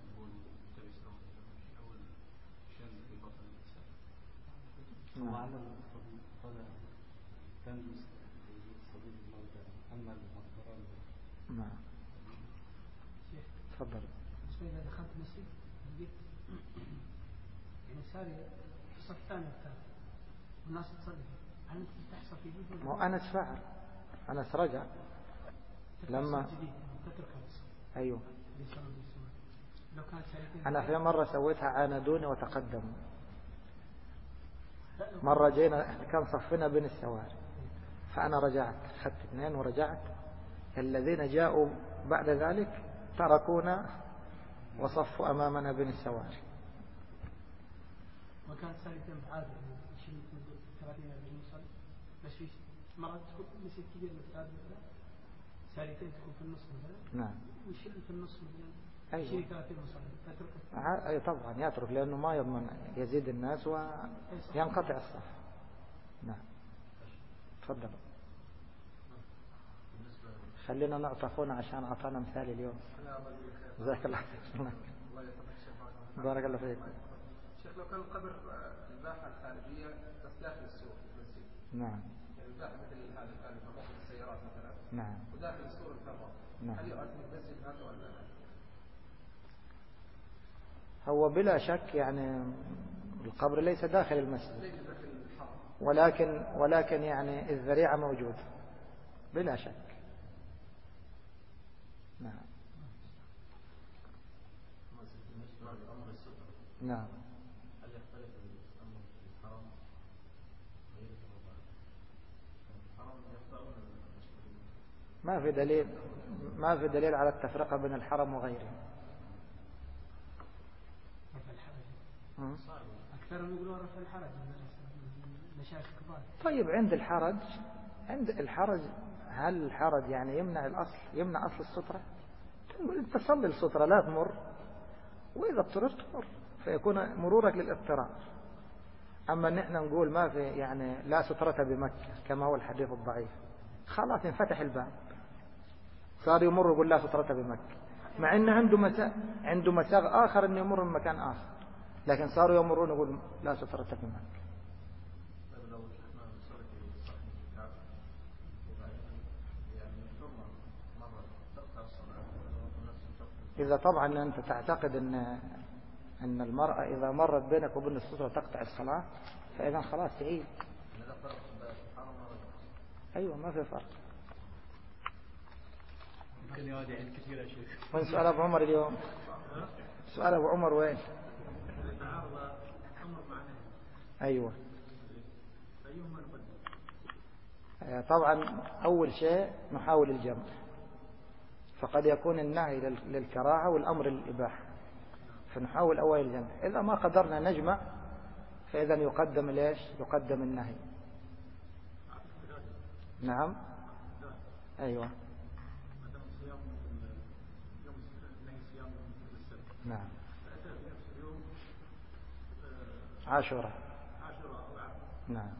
وعلى الصديق قال تنجس صديق الموتى أما المقبرة. نعم. تفضل. إذا دخلت مسجد لقيت يعني ساري في الصف الثاني والثالث والناس تصلي، هل أنت تحصل في جيد؟ ما أنس فعل، أنس رجع لما أيوه. أنا في مرة سويتها عاندوني وتقدموا. مرة جينا كان صفنا بين السواري، فأنا رجعت، خدت اثنين ورجعت. الذين جاءوا بعد ذلك تركونا وصفوا أمامنا بين السواري. وكانت سالكة بعادة يشيل 30 المصلي، بس في مرات تكون مسجد كبير مثل هذا مثلا سالكين تكون في النص مثلا. نعم. ويشيل في النص مثلا. أيوة. يشيل 30 مصلي تترك. أي طبعا يترك، لأنه ما يضمن يزيد الناس وينقطع الصف. نعم. تفضل. خلينا نعطي أخونا عشان أعطانا مثال اليوم. جزاك الله خير. بارك الله فيك. شيخ، لو كان القبر الباحة الخارجية بس داخل السور المسجد. نعم. يعني الباحة مثل هذا كان في السيارات مثلا. نعم. وداخل السور الفرع. نعم. هل يؤذن المسجد هذا ولا لا؟ هو بلا شك يعني القبر ليس داخل المسجد، ليس داخل الحرم. ولكن يعني الذريعة موجودة. بلا شك. نعم. نعم. هل يختلف الأمر في الحرم غير الحرم يخطئون؟ ما في دليل على التفرقة بين الحرم وغيره. أكثرهم يقولون رفع الحرج مشاكل كبار. طيب عند الحرج هل الحرج يعني يمنع أصل السترة؟ أنت تصلي السترة لا تمر، وإذا اضطررت تمر فيكون مرورك للاضطرار. أما نحن نقول ما في يعني لا سترة بمكة كما هو الحديث الضعيف، خلاص انفتح الباب صار يمر يقول لا سترة بمكة، مع أنه عنده مساغ آخر أنه يمر من مكان آخر، لكن صاروا يمرون يقول لا سترة بمكة. إذا طبعا أنت تعتقد أن المرأة إذا مرت بينك وبين السترة تقطع الصلاة، فإذا خلاص تعيد. أيوة ما في فرق. وين سؤال أبو عمر اليوم؟ سؤال أبو عمر وين؟ أيوة. طبعا أول شيء نحاول الجمع، فقد يكون النهي للكراهة والأمر للإباحة، فنحاول أول الجمع. إذا ما قدرنا نجمع فإذا يقدم ليش؟ يقدم النهي. نعم. أيوة. نعم. عاشوراء. نعم.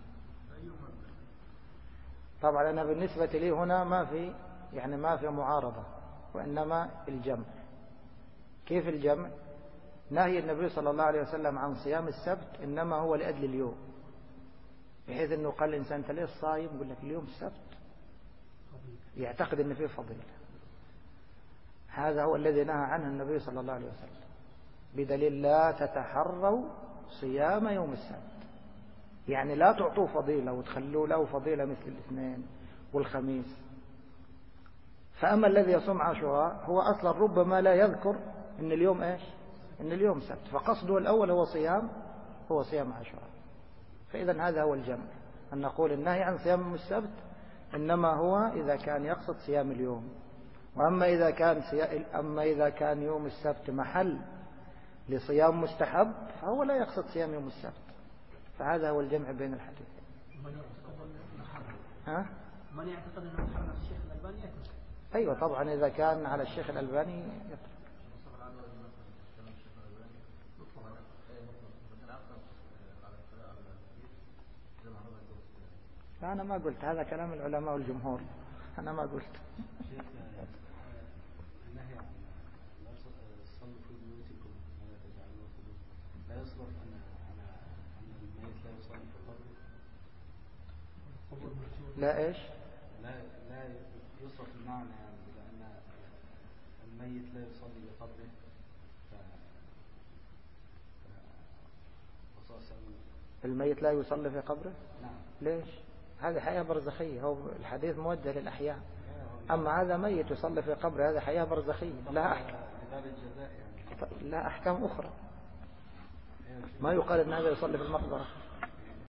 طبعا أنا بالنسبة لي هنا ما في معارضة، وإنما الجمع. كيف الجمع؟ نهي النبي صلى الله عليه وسلم عن صيام السبت إنما هو لأجل اليوم، بحيث أنه قال الإنسان أنت ليه صايم؟ يقول لك اليوم السبت، يعتقد أن فيه فضيلة. هذا هو الذي نهى عنه النبي صلى الله عليه وسلم، بدليل لا تتحروا صيام يوم السبت، يعني لا تعطوه فضيلة وتخلوا له فضيلة مثل الاثنين والخميس. فأما الذي يصوم عاشوراء هو أصلا ربما لا يذكر أن اليوم إيش؟ أن اليوم سبت، فقصده الأول هو صيام عاشوراء. فإذا هذا هو الجمع، أن نقول النهي عن صيام يوم السبت إنما هو إذا كان يقصد صيام اليوم. وأما إذا كان يوم السبت محل لصيام مستحب فهو لا يقصد صيام يوم السبت. فهذا هو الجمع بين الحديثين. من يعتقد أنه محرم الشيخ الألباني يترك. أيوة طبعا إذا كان على الشيخ الألباني يترك. لا أنا ما قلت، هذا كلام العلماء والجمهور، أنا ما قلت. النهي عن لا تصلوا في بيوتكم ولا تجعلوا لا يصرف أن الميت لا يصلي في قبره. لا إيش؟ لا يصرف المعنى، يعني لأن الميت لا يصلي بقبره الميت لا يصلي في قبره؟ نعم. ليش؟ هذه حياة برزخية، هو الحديث موجه للأحياء. أما هذا ميت يصلي في قبره هذا حياة برزخية، لا أحكام أخرى. ما يقال أن هذا يصلي في المقبرة.